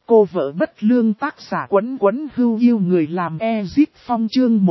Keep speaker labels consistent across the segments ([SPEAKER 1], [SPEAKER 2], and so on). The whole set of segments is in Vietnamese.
[SPEAKER 1] Cô vợ bất lương tác giả Quấn Quấn Hưu yêu người làm Ezip Phong chương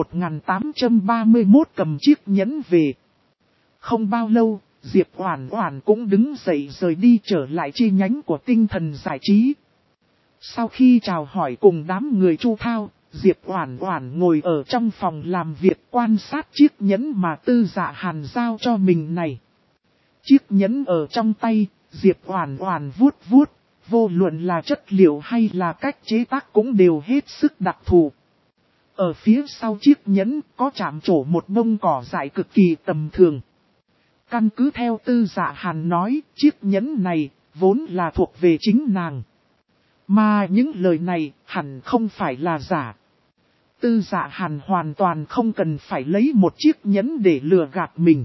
[SPEAKER 1] 1831 cầm chiếc nhẫn về. Không bao lâu, Diệp Oản Oản cũng đứng dậy rời đi trở lại chi nhánh của Tinh Thần Giải Trí. Sau khi chào hỏi cùng đám người Chu Thao, Diệp Oản Oản ngồi ở trong phòng làm việc quan sát chiếc nhẫn mà Tư Dạ Hàn giao cho mình này. Chiếc nhẫn ở trong tay, Diệp Oản Oản vuốt vuốt. Vô luận là chất liệu hay là cách chế tác cũng đều hết sức đặc thù. Ở phía sau chiếc nhẫn có chạm trổ một bông cỏ dại cực kỳ tầm thường. Căn cứ theo Tư Dạ Hàn nói, chiếc nhẫn này vốn là thuộc về chính nàng. Mà những lời này hẳn không phải là giả. Tư Dạ Hàn hoàn toàn không cần phải lấy một chiếc nhẫn để lừa gạt mình.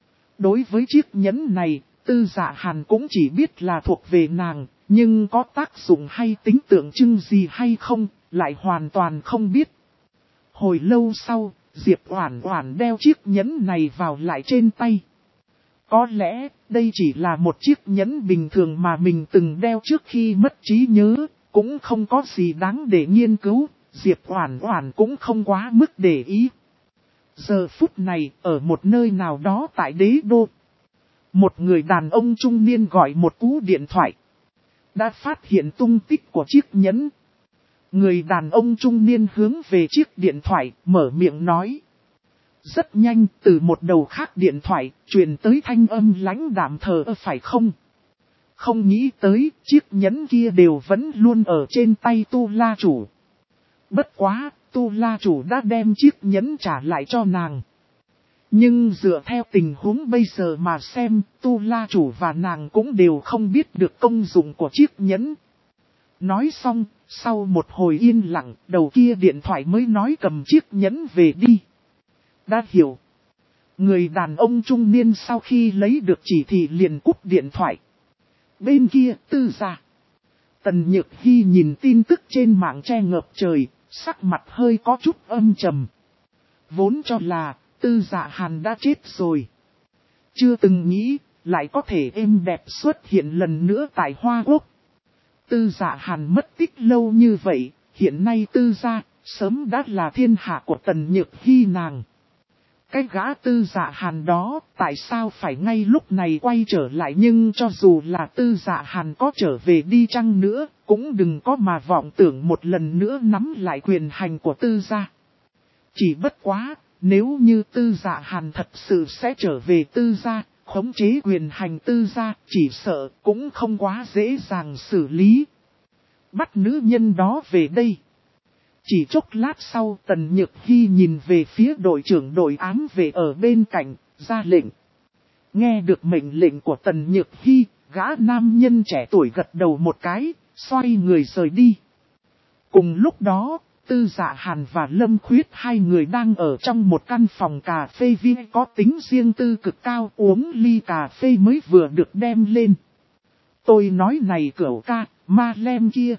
[SPEAKER 1] Đối với chiếc nhẫn này, Tư Dạ Hàn cũng chỉ biết là thuộc về nàng. Nhưng có tác dụng hay tính tượng trưng gì hay không, lại hoàn toàn không biết. Hồi lâu sau, Diệp Oản Oản đeo chiếc nhẫn này vào lại trên tay. Có lẽ, đây chỉ là một chiếc nhẫn bình thường mà mình từng đeo trước khi mất trí nhớ, cũng không có gì đáng để nghiên cứu, Diệp Oản Oản cũng không quá mức để ý. Giờ phút này, ở một nơi nào đó tại đế đô, một người đàn ông trung niên gọi một cú điện thoại. Đã phát hiện tung tích của chiếc nhẫn. Người đàn ông trung niên hướng về chiếc điện thoại, mở miệng nói. Rất nhanh, từ một đầu khác điện thoại, truyền tới thanh âm lãnh đạm thờ ơ phải không? Không nghĩ tới, chiếc nhẫn kia đều vẫn luôn ở trên tay Tu La Chủ. Bất quá, Tu La Chủ đã đem chiếc nhẫn trả lại cho nàng. Nhưng dựa theo tình huống bây giờ mà xem, Tu La Chủ và nàng cũng đều không biết được công dụng của chiếc nhẫn. Nói xong, sau một hồi yên lặng, đầu kia điện thoại mới nói cầm chiếc nhẫn về đi. Đã hiểu. Người đàn ông trung niên sau khi lấy được chỉ thị liền cúp điện thoại. Bên kia, Tư Dạ. Tần Nhược Hi nhìn tin tức trên mạng che ngập trời, sắc mặt hơi có chút âm trầm. Vốn cho là Tư Dạ Hàn đã chết rồi. Chưa từng nghĩ, lại có thể êm đẹp xuất hiện lần nữa tại Hoa Quốc. Tư Dạ Hàn mất tích lâu như vậy, hiện nay Tư Gia, sớm đã là thiên hạ của Tần Nhược Hi nàng. Cái gã Tư Dạ Hàn đó, tại sao phải ngay lúc này quay trở lại, nhưng cho dù là Tư Dạ Hàn có trở về đi chăng nữa, cũng đừng có mà vọng tưởng một lần nữa nắm lại quyền hành của Tư Gia. Chỉ bất quá, nếu như Tư Dạ Hàn thật sự sẽ trở về Tư Gia, khống chế quyền hành Tư Gia, chỉ sợ cũng không quá dễ dàng xử lý. Bắt nữ nhân đó về đây. Chỉ chốc lát sau, Tần Nhược Hi nhìn về phía đội trưởng đội ám vệ ở bên cạnh, ra lệnh. Nghe được mệnh lệnh của Tần Nhược Hi, gã nam nhân trẻ tuổi gật đầu một cái, xoay người rời đi. Cùng lúc đó, Tư Dạ Hàn và Lâm Khuyết hai người đang ở trong một căn phòng cà phê viên có tính riêng tư cực cao, uống ly cà phê mới vừa được đem lên. Tôi nói này cửu ca, ma lem kia.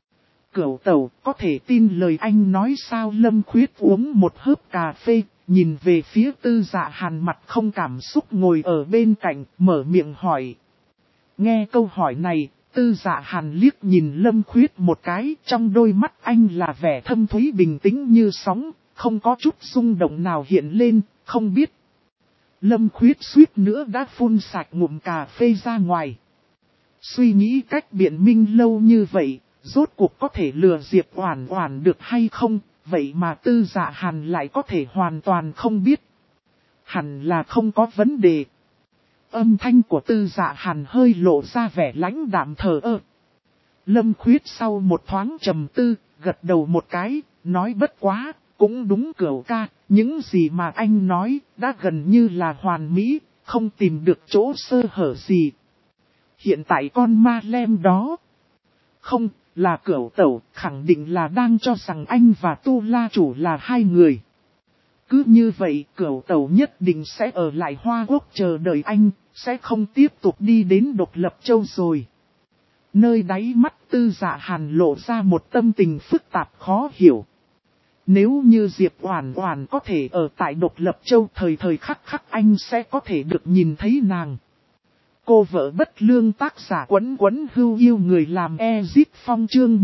[SPEAKER 1] Cửu tẩu, có thể tin lời anh nói sao? Lâm Khuyết uống một hớp cà phê, nhìn về phía Tư Dạ Hàn mặt không cảm xúc ngồi ở bên cạnh, mở miệng hỏi. Nghe câu hỏi này, Tư Dạ Hàn liếc nhìn Lâm Khuyết một cái, trong đôi mắt anh là vẻ thâm thúy bình tĩnh như sóng, không có chút rung động nào hiện lên, không biết. Lâm Khuyết suýt nữa đã phun sạch ngụm cà phê ra ngoài. Suy nghĩ cách biện minh lâu như vậy, rốt cuộc có thể lừa Diệp Oản Oản được hay không, vậy mà Tư Dạ Hàn lại có thể hoàn toàn không biết. Hẳn là không có vấn đề. Âm thanh của Tư Dạ Hàn hơi lộ ra vẻ lãnh đạm thờ ơ. Lâm Khuyết sau một thoáng trầm tư, gật đầu một cái, nói bất quá, cũng đúng cửu ca, những gì mà anh nói, đã gần như là hoàn mỹ, không tìm được chỗ sơ hở gì. Hiện tại con ma lem đó, không, là cửu tẩu, khẳng định là đang cho rằng anh và Tu La Chủ là hai người. Cứ như vậy, cửu tẩu nhất định sẽ ở lại Hoa Quốc chờ đợi anh, sẽ không tiếp tục đi đến Độc Lập Châu rồi. Nơi đáy mắt Tư Dạ Hàn lộ ra một tâm tình phức tạp khó hiểu. Nếu như Diệp Oản Oản có thể ở tại Độc Lập Châu, thời thời khắc khắc anh sẽ có thể được nhìn thấy nàng. cô vợ bất lương, tác giả Quấn Quấn Hưu Yêu người làm Ezit Phong chương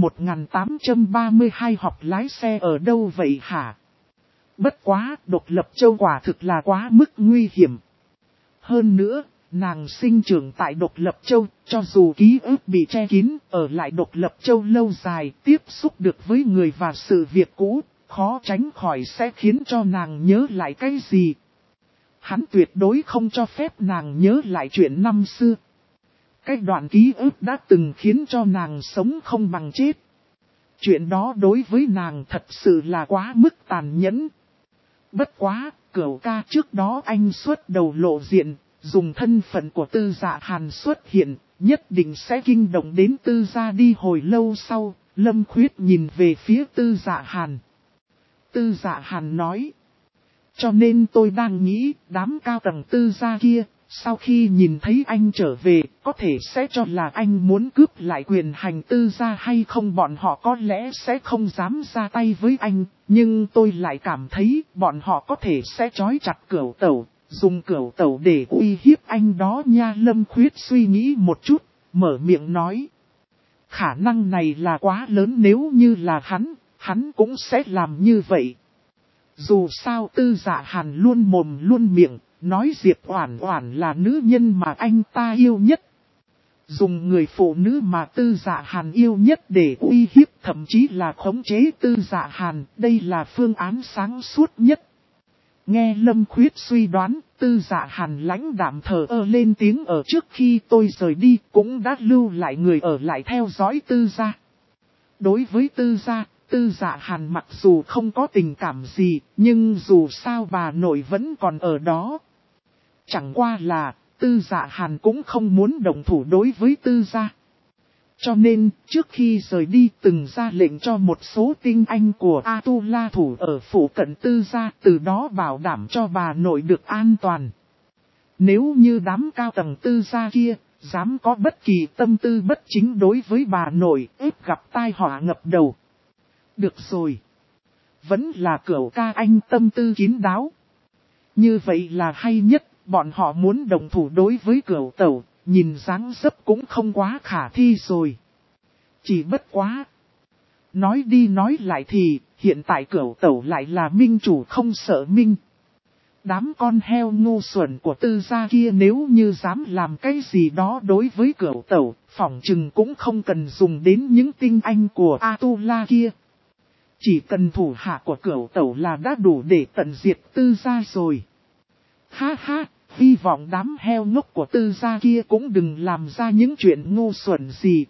[SPEAKER 1] 1832 học lái xe ở đâu vậy hả? Bất quá, Độc Lập Châu quả thực là quá mức nguy hiểm. Hơn nữa, nàng sinh trưởng tại Độc Lập Châu, cho dù ký ức bị che kín, ở lại Độc Lập Châu lâu dài, tiếp xúc được với người và sự việc cũ, khó tránh khỏi sẽ khiến cho nàng nhớ lại cái gì. Hắn tuyệt đối không cho phép nàng nhớ lại chuyện năm xưa. Cái đoạn ký ức đã từng khiến cho nàng sống không bằng chết. Chuyện đó đối với nàng thật sự là quá mức tàn nhẫn. Bất quá, Cửu ca trước đó anh xuất đầu lộ diện, dùng thân phận của Tư Dạ Hàn xuất hiện, nhất định sẽ kinh động đến Tư gia. Đi hồi lâu sau, Lâm Khuyết nhìn về phía Tư Dạ Hàn. Tư Dạ Hàn nói. Cho nên tôi đang nghĩ, đám cao tầng Tư gia kia, sau khi nhìn thấy anh trở về, có thể sẽ cho là anh muốn cướp lại quyền hành Tư gia hay không. Bọn họ có lẽ sẽ không dám ra tay với anh, nhưng tôi lại cảm thấy bọn họ có thể sẽ trói chặt Cửu tẩu, dùng Cửu tẩu để uy hiếp anh đó nha. Lâm Khuyết suy nghĩ một chút, mở miệng nói. Khả năng này là quá lớn, nếu như là hắn cũng sẽ làm như vậy. Dù sao Tư Dạ Hàn luôn mồm luôn miệng, nói Diệp Oản Oản là nữ nhân mà anh ta yêu nhất. Dùng người phụ nữ mà Tư Dạ Hàn yêu nhất để uy hiếp, thậm chí là khống chế Tư Dạ Hàn, đây là phương án sáng suốt nhất. Nghe Lâm Khuyết suy đoán, Tư Dạ Hàn lãnh đạm thờ ơ lên tiếng. Ở trước khi tôi rời đi, cũng đã lưu lại người ở lại theo dõi Tư gia. Đối với Tư gia, Tư Dạ Hàn mặc dù không có tình cảm gì, nhưng dù sao bà nội vẫn còn ở đó. Chẳng qua là, Tư Dạ Hàn cũng không muốn động thủ đối với Tư gia. Cho nên, trước khi rời đi từng ra lệnh cho một số tinh anh của Atula thủ ở phủ cận Tư gia, từ đó bảo đảm cho bà nội được an toàn. Nếu như đám cao tầng Tư gia kia, dám có bất kỳ tâm tư bất chính đối với bà nội, ép gặp tai họa ngập đầu. Được rồi. Vẫn là Cửu ca anh tâm tư kín đáo. Như vậy là hay nhất, bọn họ muốn đồng thủ đối với Cửu tẩu, nhìn dáng dấp cũng không quá khả thi rồi. Chỉ bất quá. Nói đi nói lại thì, hiện tại Cửu tẩu lại là minh chủ không sợ minh. Đám con heo ngu xuẩn của Tư gia kia nếu như dám làm cái gì đó đối với Cửu tẩu, phỏng chừng cũng không cần dùng đến những tinh anh của Atula kia. Chỉ cần thủ hạ của Cửu tẩu là đã đủ để tận diệt Tư gia rồi. Ha ha, hy vọng đám heo ngốc của Tư gia kia cũng đừng làm ra những chuyện ngu xuẩn gì.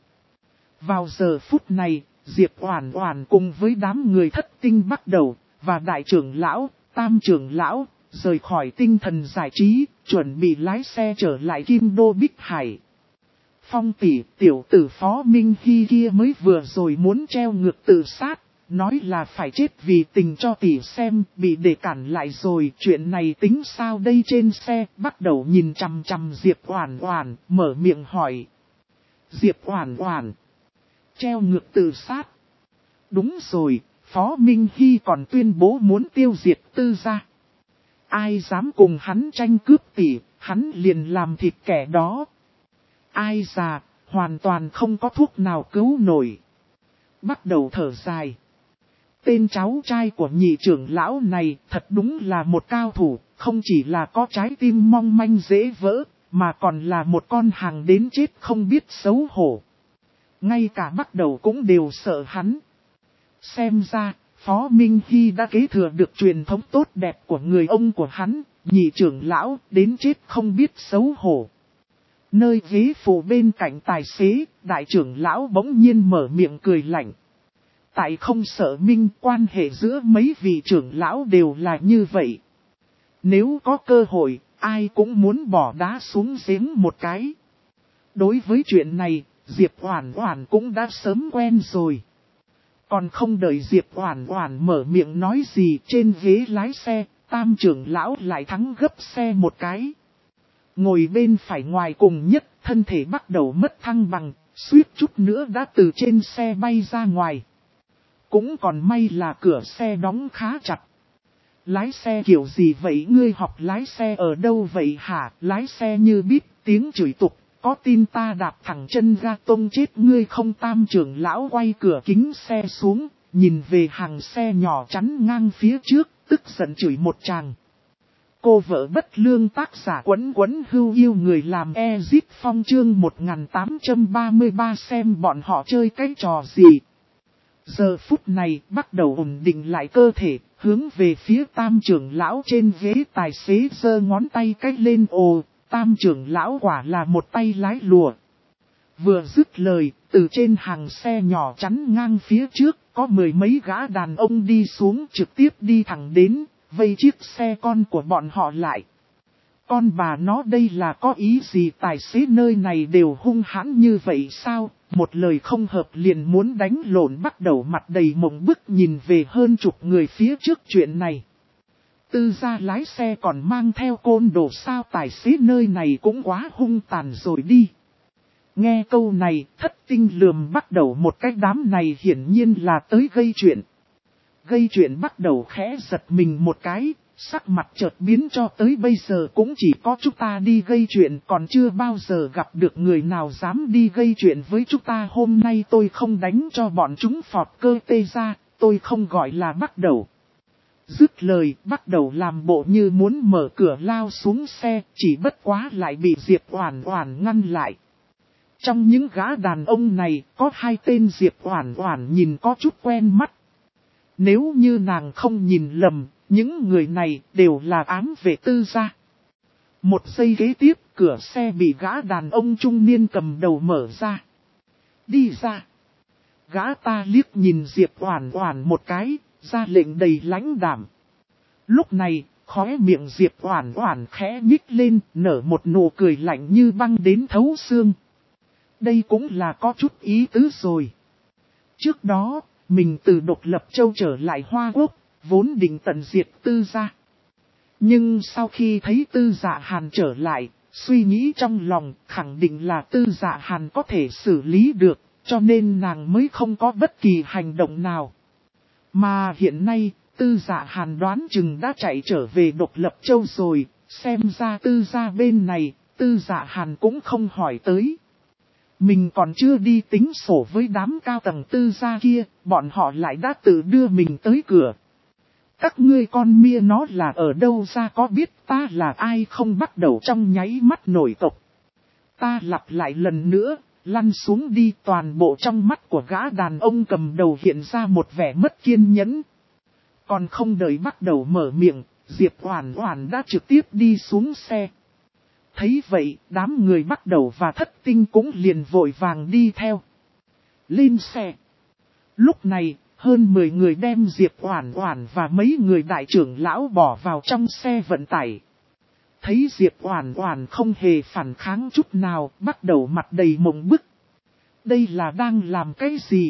[SPEAKER 1] Vào giờ phút này, Diệp Oản Oản cùng với đám người Thất Tinh bắt đầu, và đại trưởng lão, tam trưởng lão, rời khỏi Tinh Thần Giải Trí, chuẩn bị lái xe trở lại Kim Đô Bích Hải. Phong tỷ, tiểu tử Phó Minh Hy kia mới vừa rồi muốn treo ngược tự sát. Nói là phải chết vì tình cho tỷ xem, bị để cản lại rồi. Chuyện này tính sao đây? Trên xe, bắt đầu nhìn chằm chằm Diệp Oản Oản, mở miệng hỏi. Diệp Oản Oản, treo ngược tự sát. Đúng rồi, Phó Minh Hy còn tuyên bố muốn tiêu diệt Tư gia. Ai dám cùng hắn tranh cướp tỷ, hắn liền làm thịt kẻ đó. Ai già, hoàn toàn không có thuốc nào cứu nổi. Bắt đầu thở dài. Tên cháu trai của nhị trưởng lão này thật đúng là một cao thủ, không chỉ là có trái tim mong manh dễ vỡ, mà còn là một con hàng đến chết không biết xấu hổ. Ngay cả bắt đầu cũng đều sợ hắn. Xem ra, Phó Minh Hy đã kế thừa được truyền thống tốt đẹp của người ông của hắn, nhị trưởng lão đến chết không biết xấu hổ. Nơi ghế phụ bên cạnh tài xế, đại trưởng lão bỗng nhiên mở miệng cười lạnh. Tại không sợ minh, quan hệ giữa mấy vị trưởng lão đều là như vậy. Nếu có cơ hội, ai cũng muốn bỏ đá xuống giếng một cái. Đối với chuyện này, Diệp Oản Oản cũng đã sớm quen rồi. Còn không đợi Diệp Oản Oản mở miệng nói gì, trên ghế lái xe, tam trưởng lão lại thắng gấp xe một cái. Ngồi bên phải ngoài cùng nhất, thân thể bắt đầu mất thăng bằng, suýt chút nữa đã từ trên xe bay ra ngoài. Cũng còn may là cửa xe đóng khá chặt. Lái xe kiểu gì vậy? Ngươi học lái xe ở đâu vậy hả? Lái xe như bíp, tiếng chửi tục, có tin ta đạp thẳng chân ra tông chết ngươi không? Tam trưởng lão quay cửa kính xe xuống, nhìn về hàng xe nhỏ chắn ngang phía trước, tức giận chửi một tràng. Cô vợ bất lương tác giả Quấn Quấn Hưu yêu người làm Ezip Phong chương 1833 xem bọn họ chơi cái trò gì. Giờ phút này bắt đầu ổn định lại cơ thể, hướng về phía tam trưởng lão trên ghế tài xế giơ ngón tay cách lên. Ồ, tam trưởng lão quả là một tay lái lùa. Vừa dứt lời, từ trên hàng xe nhỏ chắn ngang phía trước, có mười mấy gã đàn ông đi xuống trực tiếp đi thẳng đến, vây chiếc xe con của bọn họ lại. Con bà nó đây là có ý gì? Tài xế nơi này đều hung hãn như vậy sao? Một lời không hợp liền muốn đánh lộn, bắt đầu mặt đầy mộng bức nhìn về hơn chục người phía trước. Chuyện này, Tư gia lái xe còn mang theo côn đồ sao? Tài xế nơi này cũng quá hung tàn rồi đi. Nghe câu này, Thất Tinh lườm bắt đầu một cái. Đám này hiển nhiên là tới gây chuyện. Gây chuyện bắt đầu khẽ giật mình một cái, sắc mặt chợt biến. Cho tới bây giờ cũng chỉ có chúng ta đi gây chuyện, còn chưa bao giờ gặp được người nào dám đi gây chuyện với chúng ta. Hôm nay tôi không đánh cho bọn chúng phọt cơ tê ra, tôi không gọi là bắt đầu. Dứt lời, bắt đầu làm bộ như muốn mở cửa lao xuống xe, chỉ bất quá lại bị Diệp Oản Oản ngăn lại. Trong những gã đàn ông này, có hai tên Diệp Oản Oản nhìn có chút quen mắt. Nếu như nàng không nhìn lầm, những người này đều là ám vệ Tư gia. Một giây kế tiếp, cửa xe bị gã đàn ông trung niên cầm đầu mở ra. Đi ra. Gã ta liếc nhìn Diệp Oản Oản một cái, ra lệnh đầy lãnh đạm. Lúc này, khóe miệng Diệp Oản Oản khẽ nhích lên, nở một nụ cười lạnh như băng đến thấu xương. Đây cũng là có chút ý tứ rồi. Trước đó, mình từ Độc Lập Châu trở lại Hoa Quốc, vốn định tận diệt Tư gia. Nhưng sau khi thấy Tư Dạ Hàn trở lại, suy nghĩ trong lòng khẳng định là Tư Dạ Hàn có thể xử lý được, cho nên nàng mới không có bất kỳ hành động nào. Mà hiện nay, Tư Dạ Hàn đoán chừng đã chạy trở về Độc Lập Châu rồi, xem ra Tư gia bên này, Tư Dạ Hàn cũng không hỏi tới. Mình còn chưa đi tính sổ với đám cao tầng Tư gia kia, bọn họ lại đã tự đưa mình tới cửa. Các ngươi con mia nó là ở đâu ra, có biết ta là ai không? Bắt đầu trong nháy mắt nổi tộc. Ta lặp lại lần nữa, lăn xuống đi. Toàn bộ trong mắt của gã đàn ông cầm đầu hiện ra một vẻ mất kiên nhẫn. Còn không đợi bắt đầu mở miệng, Diệp Oản Oản đã trực tiếp đi xuống xe. Thấy vậy, đám người bắt đầu và Thất Tinh cũng liền vội vàng đi theo. Lên xe. Lúc này, hơn 10 người đem Diệp Oản Oản và mấy người đại trưởng lão bỏ vào trong xe vận tải. Thấy Diệp Oản Oản không hề phản kháng chút nào, bắt đầu mặt đầy mộng bức. Đây là đang làm cái gì?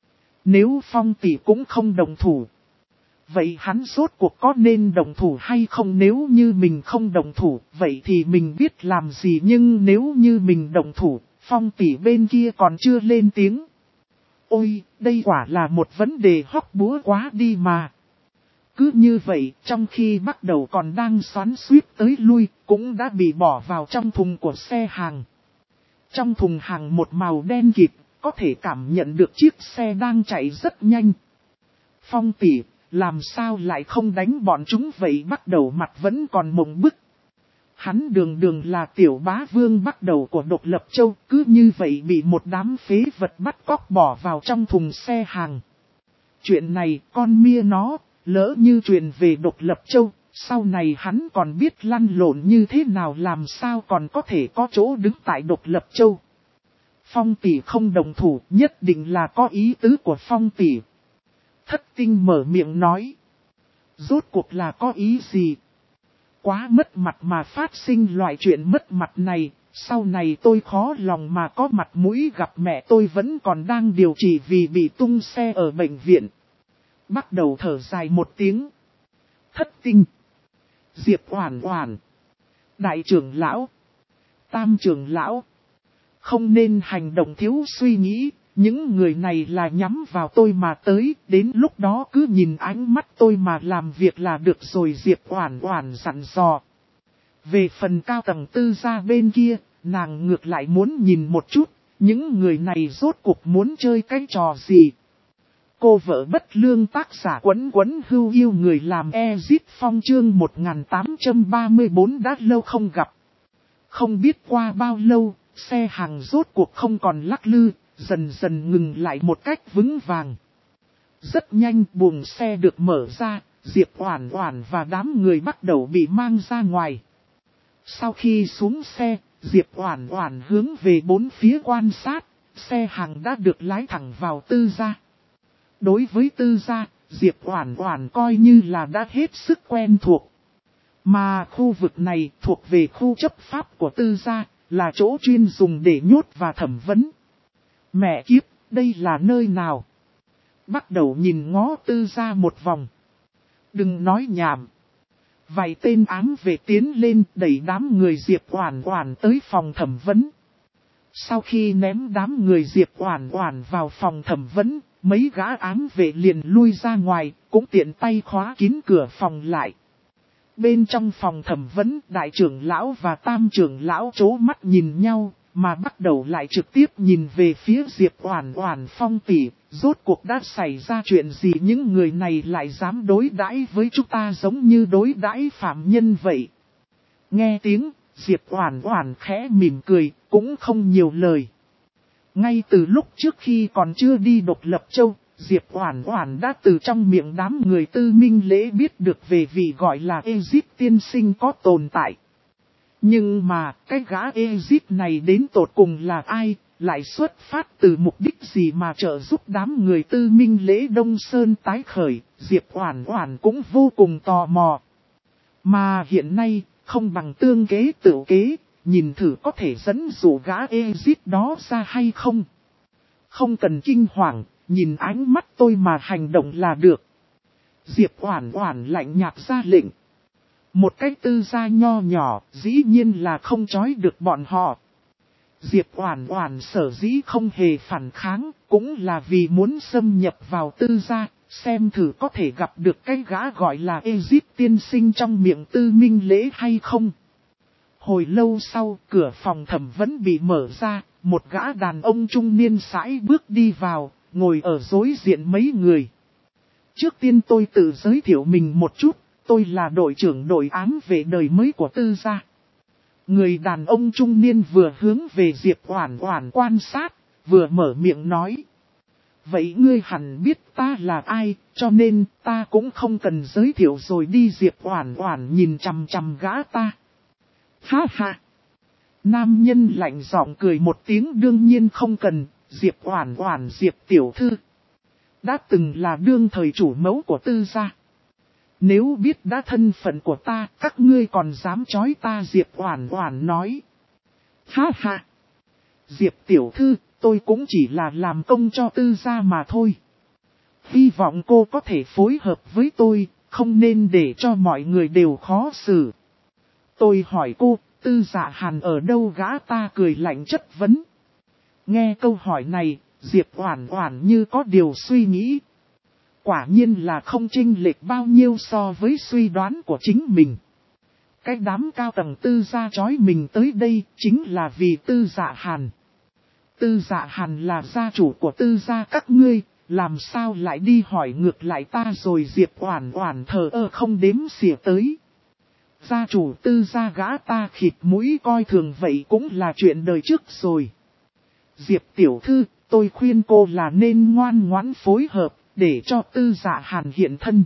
[SPEAKER 1] Nếu Phong tỷ cũng không đồng thủ, vậy hắn rốt cuộc có nên đồng thủ hay không? Nếu như mình không đồng thủ, vậy thì mình biết làm gì. Nhưng nếu như mình đồng thủ, Phong tỷ bên kia còn chưa lên tiếng. Ôi, đây quả là một vấn đề hóc búa quá đi mà. Cứ như vậy, trong khi bắt đầu còn đang xoắn xuýt tới lui, cũng đã bị bỏ vào trong thùng của xe hàng. Trong thùng hàng một màu đen kịt, có thể cảm nhận được chiếc xe đang chạy rất nhanh. Phong tỷ, làm sao lại không đánh bọn chúng vậy? Bắt đầu mặt vẫn còn mộng bức. Hắn đường là tiểu bá vương bắt đầu của Độc Lập Châu, cứ như vậy bị một đám phế vật bắt cóc bỏ vào trong thùng xe hàng. Chuyện này con mia nó, lỡ như truyền về Độc Lập Châu, sau này hắn còn biết lăn lộn như thế nào, làm sao còn có thể có chỗ đứng tại Độc Lập Châu. Phong tỷ không đồng thủ, nhất định là có ý tứ của Phong tỷ. Thất Tinh mở miệng nói. Rốt cuộc là có ý gì? Quá mất mặt mà phát sinh loại chuyện mất mặt này, sau này tôi khó lòng mà có mặt mũi gặp mẹ tôi vẫn còn đang điều trị vì bị tung xe ở bệnh viện. Bắt đầu thở dài một tiếng. Thất Tinh, Diệp Oản Oản, đại trưởng lão, tam trưởng lão, không nên hành động thiếu suy nghĩ. Những người này là nhắm vào tôi mà tới, đến lúc đó cứ nhìn ánh mắt tôi mà làm việc là được rồi. Diệp Oản Oản dặn dò. Về phần cao tầng Tư gia bên kia, nàng ngược lại muốn nhìn một chút, những người này rốt cuộc muốn chơi cái trò gì. Cô vợ bất lương tác giả Quấn Quấn Hưu yêu người làm Ezit Phong chương 1834 đã lâu không gặp. Không biết qua bao lâu, xe hàng rốt cuộc không còn lắc lư, dần dần ngừng lại một cách vững vàng. Rất nhanh buồng xe được mở ra, Diệp Oản Oản và đám người bắt đầu bị mang ra ngoài. Sau khi xuống xe, Diệp Oản Oản hướng về bốn phía quan sát, xe hàng đã được lái thẳng vào Tư gia. Đối với Tư gia, Diệp Oản Oản coi như là đã hết sức quen thuộc. Mà khu vực này thuộc về khu chấp pháp của Tư gia, là chỗ chuyên dùng để nhốt và thẩm vấn. Mẹ kiếp, đây là nơi nào? Bắt đầu nhìn ngó Tư gia một vòng. Đừng nói nhảm. Vài tên ám vệ tiến lên đẩy đám người Diệp Oản Oản tới phòng thẩm vấn. Sau khi ném đám người Diệp Oản Oản vào phòng thẩm vấn, mấy gã ám vệ liền lui ra ngoài, cũng tiện tay khóa kín cửa phòng lại. Bên trong phòng thẩm vấn, đại trưởng lão và tam trưởng lão chố mắt nhìn nhau, mà bắt đầu lại trực tiếp nhìn về phía Diệp Oản Oản. Phong tỷ, rốt cuộc đã xảy ra chuyện gì, những người này lại dám đối đãi với chúng ta giống như đối đãi phạm nhân vậy. Nghe tiếng, Diệp Oản Oản khẽ mỉm cười, cũng không nhiều lời. Ngay từ lúc trước khi còn chưa đi Độc Lập Châu, Diệp Oản Oản đã từ trong miệng đám người Tư Minh Lễ biết được về vị gọi là Ezit tiên sinh có tồn tại. Nhưng mà, cái gã Ezit này đến tột cùng là ai, lại xuất phát từ mục đích gì mà trợ giúp đám người Tư Minh Lễ Đông Sơn tái khởi, Diệp Oản Oản cũng vô cùng tò mò. Mà hiện nay, không bằng tương kế tự kế, nhìn thử có thể dẫn dụ gã Ezit đó ra hay không. Không cần kinh hoàng, nhìn ánh mắt tôi mà hành động là được. Diệp Oản Oản lạnh nhạt ra lệnh. Một cái Tư gia nho nhỏ, dĩ nhiên là không trói được bọn họ. Diệp Oản Oản sở dĩ không hề phản kháng, cũng là vì muốn xâm nhập vào Tư gia, xem thử có thể gặp được cái gã gọi là Ezit tiên sinh trong miệng Tư Minh Lễ hay không. Hồi lâu sau, cửa phòng thẩm vấn bị mở ra, một gã đàn ông trung niên sải bước đi vào, ngồi ở đối diện mấy người. Trước tiên tôi tự giới thiệu mình một chút, tôi là đội trưởng đội ám vệ đời mới của Tư gia. Người đàn ông trung niên vừa hướng về Diệp Oản Oản quan sát, vừa mở miệng nói. Vậy ngươi hẳn biết ta là ai, cho nên ta cũng không cần giới thiệu rồi đi. Diệp Oản Oản nhìn chằm chằm gã ta. Ha ha! Nam nhân lạnh giọng cười một tiếng, đương nhiên không cần. Diệp Oản Oản, Diệp tiểu thư đã từng là đương thời chủ mẫu của Tư gia. Nếu biết đã thân phận của ta, các ngươi còn dám chói ta. Diệp Oản Oản nói. Ha ha! Diệp tiểu thư, tôi cũng chỉ là làm công cho Tư gia mà thôi. Hy vọng cô có thể phối hợp với tôi, không nên để cho mọi người đều khó xử. Tôi hỏi cô, Tư Dạ Hàn ở đâu? Gã ta cười lạnh chất vấn. Nghe câu hỏi này, Diệp Oản Oản như có điều suy nghĩ. Quả nhiên là không chênh lệch bao nhiêu so với suy đoán của chính mình. Cái đám cao tầng Tư gia chói mình tới đây chính là vì Tư Dạ Hàn. Tư Dạ Hàn là gia chủ của Tư gia các ngươi, làm sao lại đi hỏi ngược lại ta rồi? Diệp Oản Oản thờ ơ không đếm xỉa tới. Gia chủ Tư gia gã ta khịt mũi coi thường vậy cũng là chuyện đời trước rồi. Diệp tiểu thư, tôi khuyên cô là nên ngoan ngoãn phối hợp, để cho Tư Dạ Hàn hiện thân.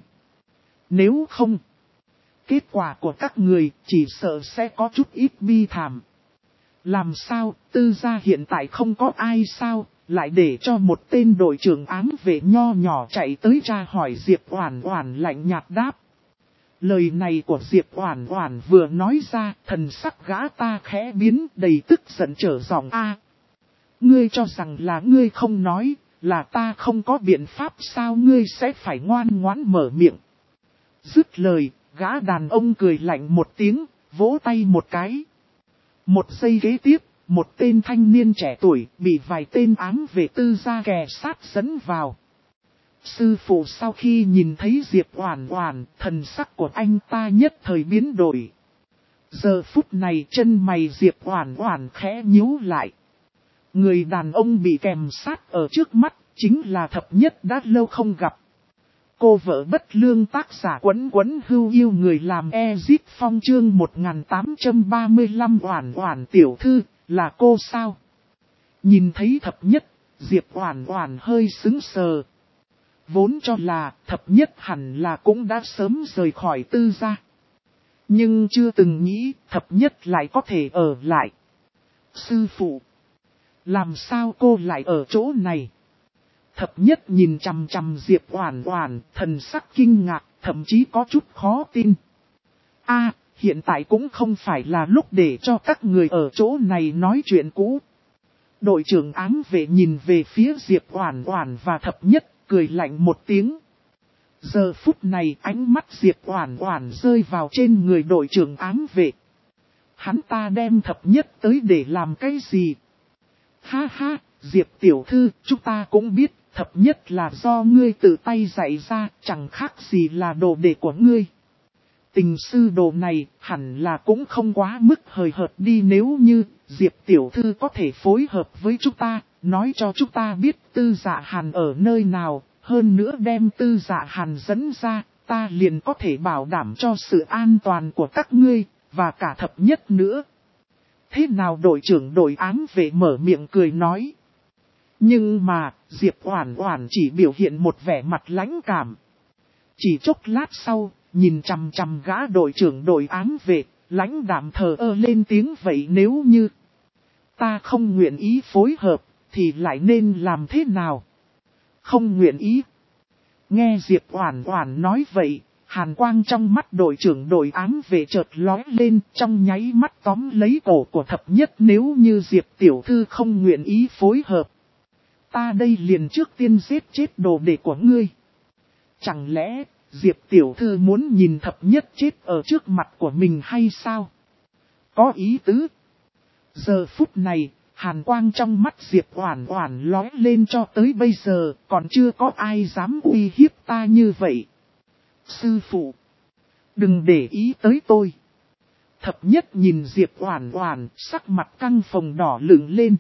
[SPEAKER 1] Nếu không, kết quả của các người chỉ sợ sẽ có chút ít bi thảm. Làm sao, Tư gia hiện tại không có ai sao, lại để cho một tên đội trưởng ám vệ nho nhỏ chạy tới tra hỏi? Diệp Oản Oản lạnh nhạt đáp. Lời này của Diệp Oản Oản vừa nói ra, thần sắc gã ta khẽ biến, đầy tức giận trở giọng. A, ngươi cho rằng là ngươi không nói, là ta không có biện pháp sao? Ngươi sẽ phải ngoan ngoãn mở miệng. Dứt lời, gã đàn ông cười lạnh một tiếng, vỗ tay một cái. Một giây kế tiếp, một tên thanh niên trẻ tuổi bị vài tên ám vệ Tư gia kè sát dẫn vào. Sư phụ sau khi nhìn thấy Diệp Oản Oản, thần sắc của anh ta nhất thời biến đổi. Giờ phút này chân mày Diệp Oản Oản khẽ nhíu lại. Người đàn ông bị kèm sát ở trước mắt, chính là thập nhất đã lâu không gặp. Cô vợ bất lương tác giả Quấn Quấn Hưu Yêu người làm Ezip Phong chương 1835 Oản Oản tiểu thư, là cô sao? Nhìn thấy thập nhất, Diệp Oản Oản hơi sững sờ. Vốn cho là thập nhất hẳn là cũng đã sớm rời khỏi Tư gia. Nhưng chưa từng nghĩ thập nhất lại có thể ở lại. Sư phụ, làm sao cô lại ở chỗ này? Thập nhất nhìn chằm chằm Diệp Oản Oản, thần sắc kinh ngạc, thậm chí có chút khó tin. Hiện tại cũng không phải là lúc để cho các người ở chỗ này nói chuyện cũ. Đội trưởng ám vệ nhìn về phía Diệp Oản Oản và thập nhất, cười lạnh một tiếng. Giờ phút này ánh mắt Diệp Oản Oản rơi vào trên người đội trưởng ám vệ. Hắn ta đem thập nhất tới để làm cái gì? Ha ha, Diệp tiểu thư, chúng ta cũng biết, thập nhất là do ngươi tự tay dạy ra, chẳng khác gì là đồ đệ của ngươi. Tình sư đồ này hẳn là cũng không quá mức hời hợt đi, nếu như Diệp tiểu thư có thể phối hợp với chúng ta, nói cho chúng ta biết Tư Dạ Hàn ở nơi nào, hơn nữa đem Tư Dạ Hàn dẫn ra, ta liền có thể bảo đảm cho sự an toàn của các ngươi, và cả thập nhất nữa. Thế nào đội trưởng đội ám vệ mở miệng cười nói. Nhưng mà, Diệp Oản Oản chỉ biểu hiện một vẻ mặt lãnh cảm. Chỉ chốc lát sau, nhìn chằm chằm gã đội trưởng đội ám vệ, lãnh đạm thờ ơ lên tiếng, vậy nếu như ta không nguyện ý phối hợp, thì lại nên làm thế nào? Không nguyện ý. Nghe Diệp Oản Oản nói vậy, hàn quang trong mắt đội trưởng đội ám vệ chợt lóe lên, trong nháy mắt tóm lấy cổ của thập nhất, nếu như Diệp tiểu thư không nguyện ý phối hợp, ta đây liền trước tiên giết chết đồ đệ của ngươi. Chẳng lẽ Diệp tiểu thư muốn nhìn thập nhất chết ở trước mặt của mình hay sao? Có ý tứ. Giờ phút này, hàn quang trong mắt Diệp Oản Oản lóe lên, cho tới bây giờ còn chưa có ai dám uy hiếp ta như vậy. Sư phụ, đừng để ý tới tôi. Thập nhất nhìn Diệp Oản Oản, sắc mặt căng phồng đỏ lửng lên.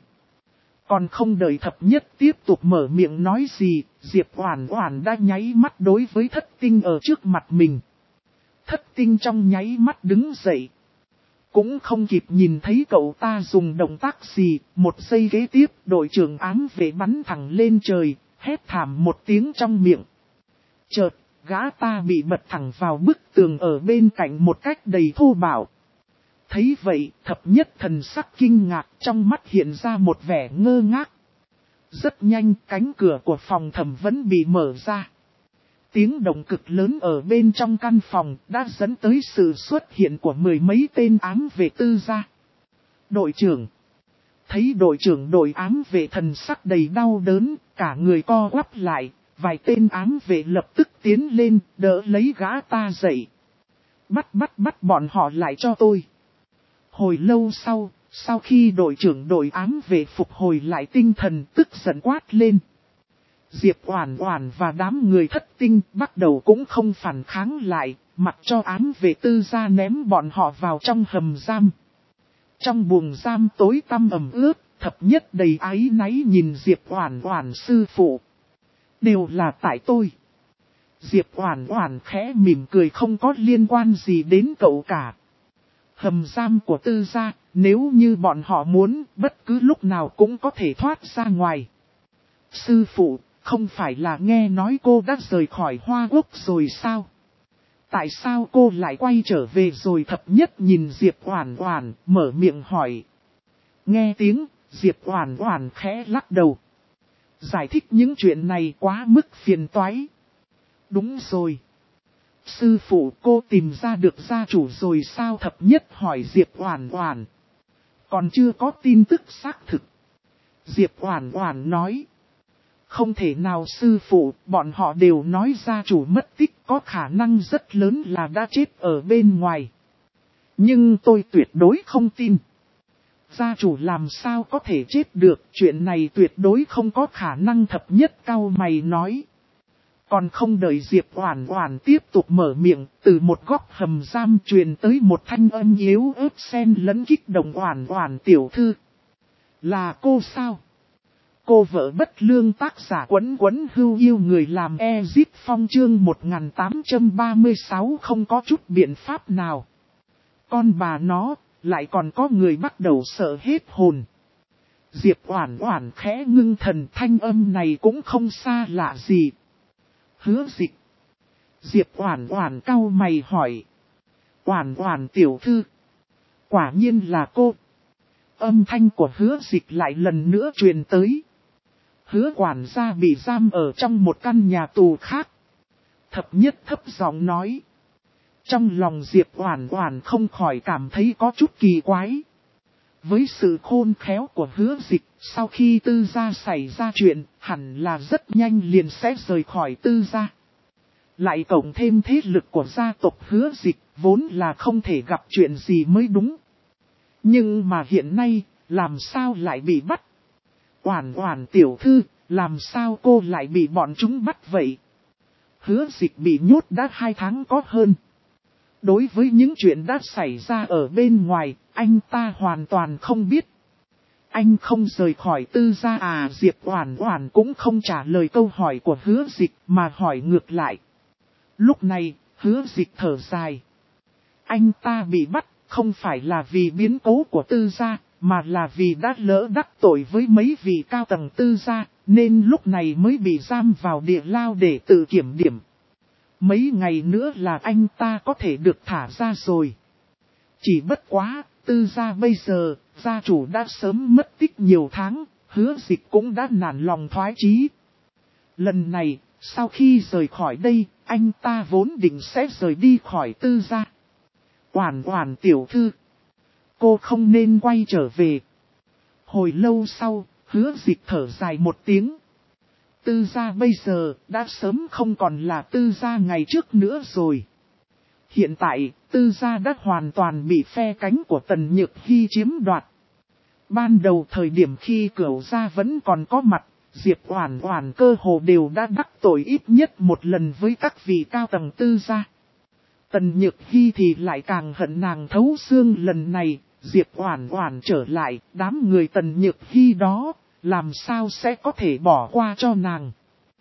[SPEAKER 1] Còn không đợi thập nhất tiếp tục mở miệng nói gì, Diệp Oản Oản đã nháy mắt đối với thất tinh ở trước mặt mình. Thất tinh trong nháy mắt đứng dậy. Cũng không kịp nhìn thấy cậu ta dùng động tác gì, một giây kế tiếp đội trưởng ám vệ bắn thẳng lên trời, hét thảm một tiếng trong miệng. Chợt, gã ta bị bật thẳng vào bức tường ở bên cạnh một cách đầy thô bạo. Thấy vậy, thập nhất thần sắc kinh ngạc, trong mắt hiện ra một vẻ ngơ ngác. Rất nhanh, cánh cửa của phòng thẩm vấn bị mở ra. Tiếng động cực lớn ở bên trong căn phòng đã dẫn tới sự xuất hiện của mười mấy tên ám vệ Tư gia. Đội trưởng. Thấy đội trưởng đội ám vệ thần sắc đầy đau đớn, cả người co quắp lại, vài tên ám vệ lập tức tiến lên, đỡ lấy gã ta dậy. Bắt bọn họ lại cho tôi. Hồi lâu sau khi đội trưởng đội ám vệ phục hồi lại tinh thần, tức giận quát lên. Diệp Oản Oản và đám người thất tinh bắt đầu cũng không phản kháng lại, mặc cho ám vệ Tư gia ném bọn họ vào trong hầm giam. Trong buồng giam tối tăm ẩm ướt, thập nhất đầy áy náy nhìn Diệp Oản Oản sư phụ. Đều là tại tôi. Diệp Oản Oản khẽ mỉm cười, không có liên quan gì đến cậu cả. Hầm giam của Tư gia, nếu như bọn họ muốn, bất cứ lúc nào cũng có thể thoát ra ngoài. Sư phụ, không phải là nghe nói cô đã rời khỏi Hoa Quốc rồi sao? Tại sao cô lại quay trở về rồi? Thập nhất nhìn Diệp Oản Oản, mở miệng hỏi. Nghe tiếng, Diệp Oản Oản khẽ lắc đầu. Giải thích những chuyện này quá mức phiền toái. Đúng rồi. Sư phụ, cô tìm ra được gia chủ rồi sao? Thập nhất hỏi Diệp Oản Oản. Còn chưa có tin tức xác thực. Diệp Oản Oản nói. Không thể nào sư phụ, bọn họ đều nói gia chủ mất tích, có khả năng rất lớn là đã chết ở bên ngoài. Nhưng tôi tuyệt đối không tin. Gia chủ làm sao có thể chết được, chuyện này tuyệt đối không có khả năng. Thập nhất cau mày nói. Còn không đợi Diệp Oản Oản tiếp tục mở miệng, từ một góc hầm giam truyền tới một thanh âm yếu ớt xen lẫn kích động: Oản Oản tiểu thư. Là cô sao? Cô vợ bất lương, tác giả Quấn Quấn Hưu Yêu người làm Ezit Phong chương 1836 không có chút biện pháp nào. Con bà nó, lại còn có người bắt đầu sợ hết hồn. Diệp Oản Oản khẽ ngưng thần, thanh âm này cũng không xa lạ gì. Hứa Dịch. Diệp Oản Oản cau mày hỏi. Oản Oản tiểu thư. Quả nhiên là cô. Âm thanh của Hứa Dịch lại lần nữa truyền tới. Hứa quản gia bị giam ở trong một căn nhà tù khác. Thập Nhất thấp giọng nói. Trong lòng Diệp Oản Oản không khỏi cảm thấy có chút kỳ quái. Với sự khôn khéo của Hứa Dịch, sau khi Tư gia xảy ra chuyện, hẳn là rất nhanh liền sẽ rời khỏi Tư gia. Lại cộng thêm thế lực của gia tộc Hứa Dịch, vốn là không thể gặp chuyện gì mới đúng. Nhưng mà hiện nay, làm sao lại bị bắt? Oản Oản tiểu thư, làm sao cô lại bị bọn chúng bắt vậy? Hứa Dịch bị nhốt đã 2 tháng có hơn. Đối với những chuyện đã xảy ra ở bên ngoài, anh ta hoàn toàn không biết. Anh không rời khỏi Tư gia à? Diệp Oản Oản cũng không trả lời câu hỏi của Hứa Dịch mà hỏi ngược lại. Lúc này, Hứa Dịch thở dài. Anh ta bị bắt không phải là vì biến cố của Tư gia, mà là vì đã lỡ đắc tội với mấy vị cao tầng Tư gia, nên lúc này mới bị giam vào địa lao để tự kiểm điểm. Mấy ngày nữa là anh ta có thể được thả ra rồi. Chỉ bất quá, Tư gia bây giờ, gia chủ đã sớm mất tích nhiều tháng, Hứa Dịch cũng đã nản lòng thoái chí. Lần này, sau khi rời khỏi đây, anh ta vốn định sẽ rời đi khỏi Tư gia. Oản Oản tiểu thư, cô không nên quay trở về. Hồi lâu sau, Hứa Dịch thở dài một tiếng. Tư gia bây giờ đã sớm không còn là Tư gia ngày trước nữa rồi. Hiện tại, Tư gia đã hoàn toàn bị phe cánh của Tần Nhược Hy chiếm đoạt. Ban đầu thời điểm khi Cửu gia vẫn còn có mặt, Diệp Oản Oản cơ hồ đều đã đắc tội ít nhất một lần với các vị cao tầng Tư gia. Tần Nhược Hy thì lại càng hận nàng thấu xương. Lần này, Diệp Oản Oản trở lại, đám người Tần Nhược Hy đó, làm sao sẽ có thể bỏ qua cho nàng?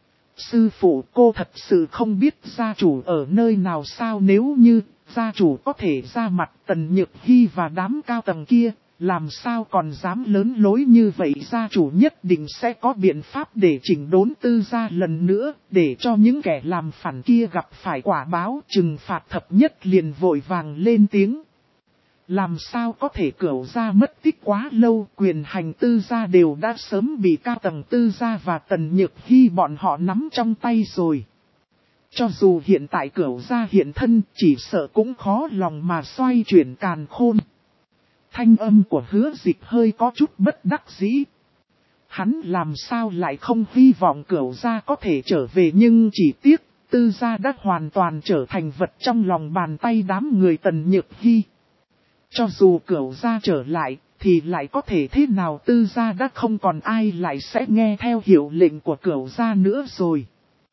[SPEAKER 1] Sư phụ, cô thật sự không biết gia chủ ở nơi nào sao? Nếu như gia chủ có thể ra mặt, Tần Nhược Hy và đám cao tầng kia, làm sao còn dám lớn lối như vậy? Gia chủ nhất định sẽ có biện pháp để chỉnh đốn Tư gia lần nữa, để cho những kẻ làm phản kia gặp phải quả báo trừng phạt. Thập Nhất liền vội vàng lên tiếng. Làm sao có thể? Cửu gia mất tích quá lâu, quyền hành Tư gia đều đã sớm bị cao tầng Tư gia và Tần Nhược Hy bọn họ nắm trong tay rồi. Cho dù hiện tại Cửu gia hiện thân, chỉ sợ cũng khó lòng mà xoay chuyển càn khôn. Thanh âm của Hứa Dịch hơi có chút bất đắc dĩ. Hắn làm sao lại không hy vọng Cửu gia có thể trở về, nhưng chỉ tiếc, Tư gia đã hoàn toàn trở thành vật trong lòng bàn tay đám người Tần Nhược Hy. Cho dù Cửu gia trở lại, thì lại có thể thế nào? Tư gia đã không còn ai lại sẽ nghe theo hiệu lệnh của Cửu gia nữa rồi.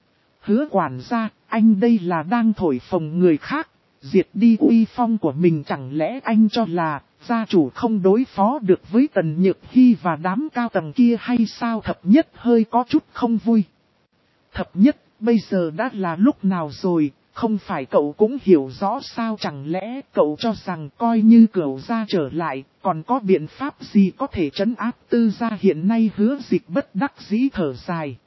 [SPEAKER 1] Hứa quản gia, anh đây là đang thổi phồng người khác, diệt đi uy phong của mình. Chẳng lẽ anh cho là gia chủ không đối phó được với Tần Nhược Hy và đám cao tầng kia hay sao? Thập Nhất hơi có chút không vui. Thập Nhất, bây giờ đã là lúc nào rồi? Không phải cậu cũng hiểu rõ sao? Chẳng lẽ cậu cho rằng coi như Cửu gia trở lại, còn có biện pháp gì có thể trấn áp Tư gia hiện nay? Hứa Dịch bất đắc dĩ thở dài.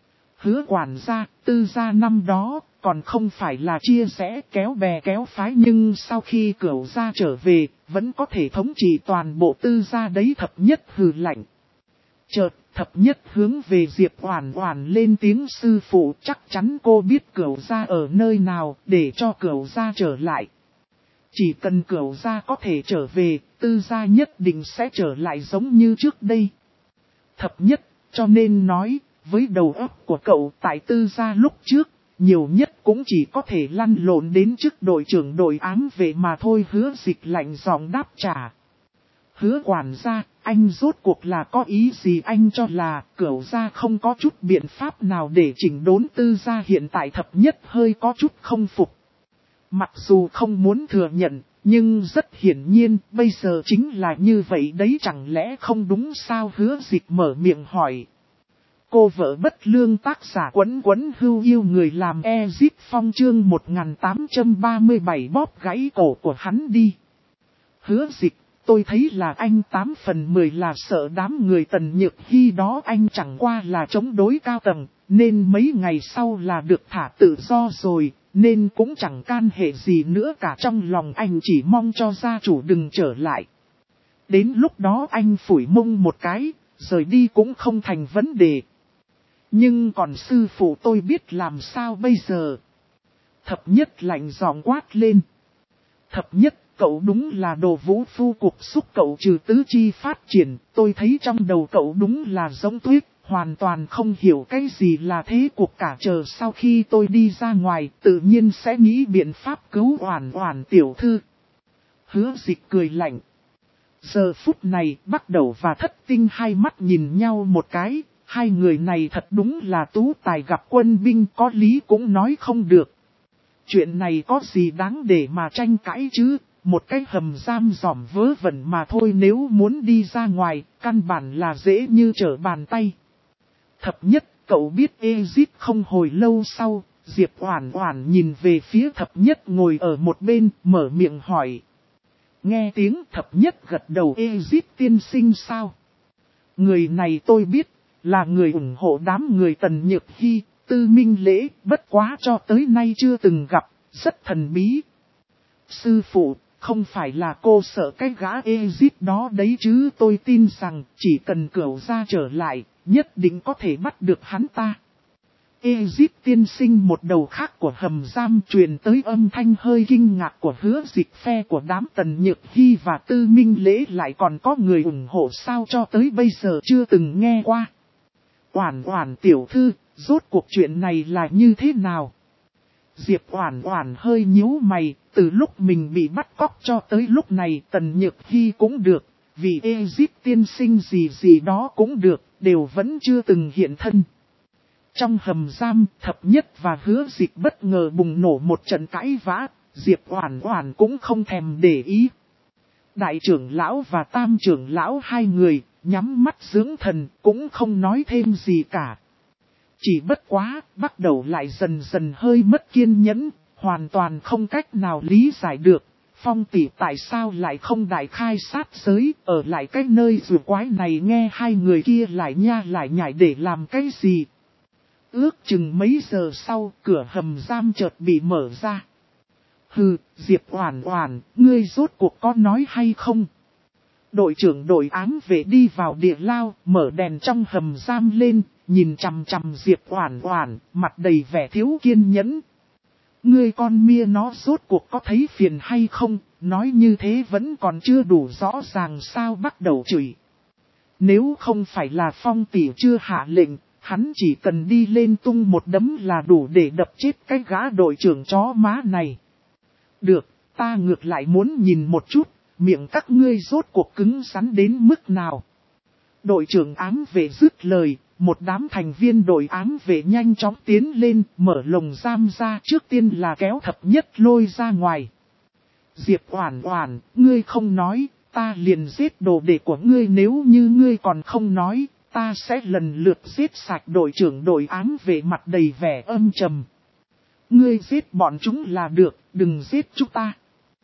[SPEAKER 1] Hứa quản gia, Tư gia năm đó, còn không phải là chia rẽ kéo bè kéo phái, nhưng sau khi Cửu gia trở về, vẫn có thể thống trị toàn bộ Tư gia đấy. Thập Nhất hừ lạnh. Chợt, Thập Nhất hướng về Diệp Oản Oản lên tiếng. Sư phụ, chắc chắn cô biết Cửu gia ở nơi nào, để cho Cửu gia trở lại. Chỉ cần Cửu gia có thể trở về, Tư gia nhất định sẽ trở lại giống như trước đây. Thập Nhất, cho nên nói, với đầu óc của cậu tại Tư gia lúc trước, nhiều nhất cũng chỉ có thể lăn lộn đến chức đội trưởng đội ám vệ mà thôi. Hứa Dịch lạnh giọng đáp trả. Hứa quản gia, anh rốt cuộc là có ý gì? Anh cho là Cửu gia không có chút biện pháp nào để chỉnh đốn Tư gia hiện tại thập nhất hơi có chút không phục. Mặc dù không muốn thừa nhận, nhưng rất hiển nhiên bây giờ chính là như vậy đấy, chẳng lẽ không đúng sao? Hứa Dịch mở miệng hỏi. Cô vợ bất lương, tác giả Quấn Quấn Hưu Yêu người làm Ezip Phong chương 1837 bóp gãy cổ của hắn đi. Hứa Dịch, tôi thấy là anh 8 phần 10 là sợ đám người Tần Nhược Hy đó, anh chẳng qua là chống đối cao tầng, nên mấy ngày sau là được thả tự do rồi, nên cũng chẳng can hệ gì nữa cả. Trong lòng anh chỉ mong cho gia chủ đừng trở lại. Đến lúc đó anh phủi mông một cái, rời đi cũng không thành vấn đề. Nhưng còn sư phụ tôi biết làm sao bây giờ? Thập nhất lạnh giọng quát lên. Thập nhất, cậu đúng là đồ vũ phu cục xúc, cậu trừ tứ chi phát triển, tôi thấy trong đầu cậu đúng là giống tuyết, hoàn toàn không hiểu cái gì là thế cuộc cả. Chờ sau khi tôi đi ra ngoài, tự nhiên sẽ nghĩ biện pháp cứu Oản Oản tiểu thư. Hứa Dịch cười lạnh. Giờ phút này, Bắc Đầu và Thất Tinh hai mắt nhìn nhau một cái, hai người này thật đúng là tú tài gặp quân binh, có lý cũng nói không được. Chuyện này có gì đáng để mà tranh cãi chứ, một cái hầm giam giỏm vớ vẩn mà thôi, nếu muốn đi ra ngoài, căn bản là dễ như trở bàn tay. Thập nhất, cậu biết Ezip không? Hồi lâu sau, Diệp Oản Oản nhìn về phía thập nhất ngồi ở một bên, mở miệng hỏi. Nghe tiếng thập nhất gật đầu. Ezip tiên sinh sao? Người này tôi biết, là người ủng hộ đám người Tần Nhược Hy, Tư Minh Lễ, bất quá cho tới nay chưa từng gặp, rất thần bí. Sư phụ, không phải là cô sợ cái gã Ezip đó đấy chứ? Tôi tin rằng chỉ cần Cửu gia trở lại, nhất định có thể bắt được hắn ta. Ezip tiên sinh. Một đầu khác của hầm giam truyền tới âm thanh hơi kinh ngạc của Hứa Dịch. Phe của đám Tần Nhược Hy và Tư Minh Lễ lại còn có người ủng hộ sao? Cho tới bây giờ chưa từng nghe qua. Oản Oản tiểu thư, rốt cuộc chuyện này là như thế nào? Diệp Oản Oản hơi nhíu mày, từ lúc mình bị bắt cóc cho tới lúc này Tần Nhược Hy cũng được, vì Ezip tiên sinh gì đó cũng được, đều vẫn chưa từng hiện thân. Trong hầm giam, thập nhất và Hứa Dịch bất ngờ bùng nổ một trận cãi vã, Diệp Oản Oản cũng không thèm để ý. Đại trưởng lão và tam trưởng lão hai người, nhắm mắt dưỡng thần, cũng không nói thêm gì cả. Chỉ bất quá, bắt đầu lại dần dần hơi mất kiên nhẫn, hoàn toàn không cách nào lý giải được. Phong tỷ tại sao lại không đại khai sát giới, ở lại cái nơi rùa quái này nghe hai người kia lại nha lại nhảy để làm cái gì. Ước chừng mấy giờ sau, cửa hầm giam chợt bị mở ra. Hừ, Diệp Oản Oản, ngươi rốt cuộc có nói hay không? Đội trưởng đội ám vệ đi vào địa lao, mở đèn trong hầm giam lên, nhìn chằm chằm Diệp Oản Oản, mặt đầy vẻ thiếu kiên nhẫn. Ngươi con mia nó rốt cuộc có thấy phiền hay không? Nói như thế vẫn còn chưa đủ rõ ràng sao? Bắt đầu chửi. Nếu không phải là Phong tỷ chưa hạ lệnh, hắn chỉ cần đi lên tung một đấm là đủ để đập chết cái gã đội trưởng chó má này. Được, ta ngược lại muốn nhìn một chút, miệng các ngươi rốt cuộc cứng rắn đến mức nào. Đội trưởng ám vệ dứt lời, một đám thành viên đội ám vệ nhanh chóng tiến lên, mở lồng giam ra, trước tiên là kéo thập nhất lôi ra ngoài. Diệp Oản Oản, ngươi không nói, ta liền giết đồ đệ của ngươi, nếu như ngươi còn không nói, ta sẽ lần lượt giết sạch. Đội trưởng đội ám vệ mặt đầy vẻ âm trầm. Ngươi giết bọn chúng là được, đừng giết chúng ta.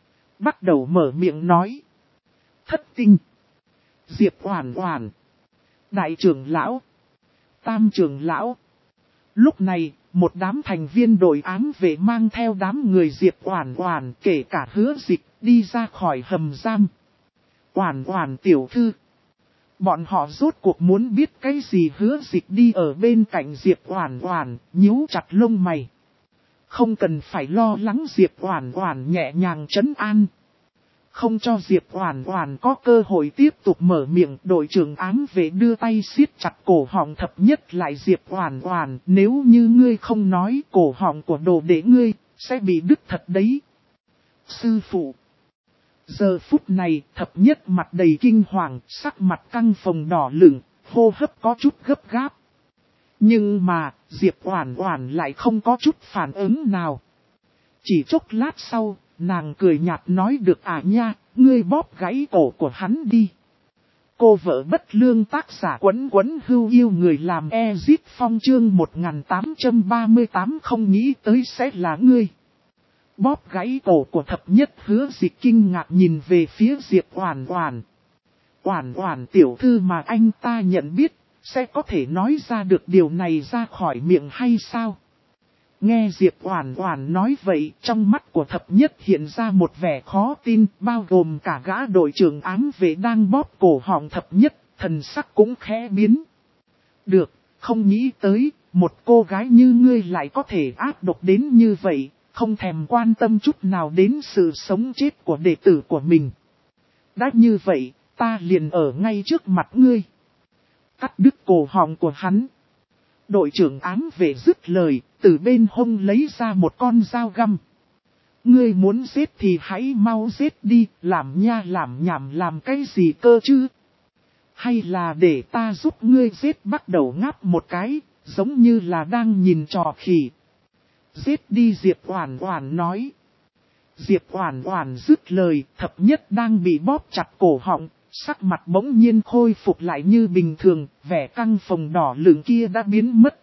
[SPEAKER 1] Bắt đầu mở miệng nói. Thất Tinh, Diệp Oản Oản, đại trưởng lão, tam trưởng lão. Lúc này, một đám thành viên đội ám vệ mang theo đám người Diệp Oản Oản, kể cả Hứa Dịch, đi ra khỏi hầm giam. Oản Oản tiểu thư, bọn họ rốt cuộc muốn biết cái gì? Hứa Dịch đi ở bên cạnh Diệp Oản Oản, nhíu chặt lông mày. Không cần phải lo lắng, Diệp Oản Oản nhẹ nhàng trấn an. Không cho Diệp Oản Oản có cơ hội tiếp tục mở miệng, đội trưởng ám vệ đưa tay siết chặt cổ họng thập nhất lại. Diệp Oản Oản, nếu như ngươi không nói, cổ họng của đồ đệ ngươi sẽ bị đứt thật đấy. Sư phụ, Giờ phút này, thập nhất mặt đầy kinh hoàng, sắc mặt căng phồng đỏ lửng, hô hấp có chút gấp gáp. Nhưng mà, Diệp Oản Oản lại không có chút phản ứng nào. Chỉ chốc lát sau, nàng cười nhạt nói được à nha, ngươi bóp gãy cổ của hắn đi. Cô vợ bất lương tác giả Quấn Quấn Hưu yêu người làm Ezit Phong chương 1838 không nghĩ tới sẽ là ngươi. Bóp gãy cổ của thập nhất Hứa Dịch kinh ngạc nhìn về phía Diệp Oản Oản. Oản Oản tiểu thư mà anh ta nhận biết, sẽ có thể nói ra được điều này ra khỏi miệng hay sao? Nghe Diệp Oản Oản nói vậy, trong mắt của thập nhất hiện ra một vẻ khó tin, bao gồm cả gã đội trưởng ám vệ đang bóp cổ họng thập nhất, thần sắc cũng khẽ biến. Được, không nghĩ tới, một cô gái như ngươi lại có thể ác độc đến như vậy, không thèm quan tâm chút nào đến sự sống chết của đệ tử của mình. Đã như vậy, ta liền ở ngay trước mặt ngươi. Cắt đứt cổ họng của hắn. Đội trưởng ám vệ dứt lời, từ bên hông lấy ra một con dao găm. Ngươi muốn giết thì hãy mau giết đi, làm nha làm nhảm làm cái gì cơ chứ? Hay là để ta giúp ngươi giết, bắt đầu ngáp một cái, giống như là đang nhìn trò khỉ. Giết đi, Diệp Oản Oản nói. Diệp Oản Oản dứt lời, thập nhất đang bị bóp chặt cổ họng, sắc mặt bỗng nhiên khôi phục lại như bình thường, vẻ căng phồng đỏ lửng kia đã biến mất.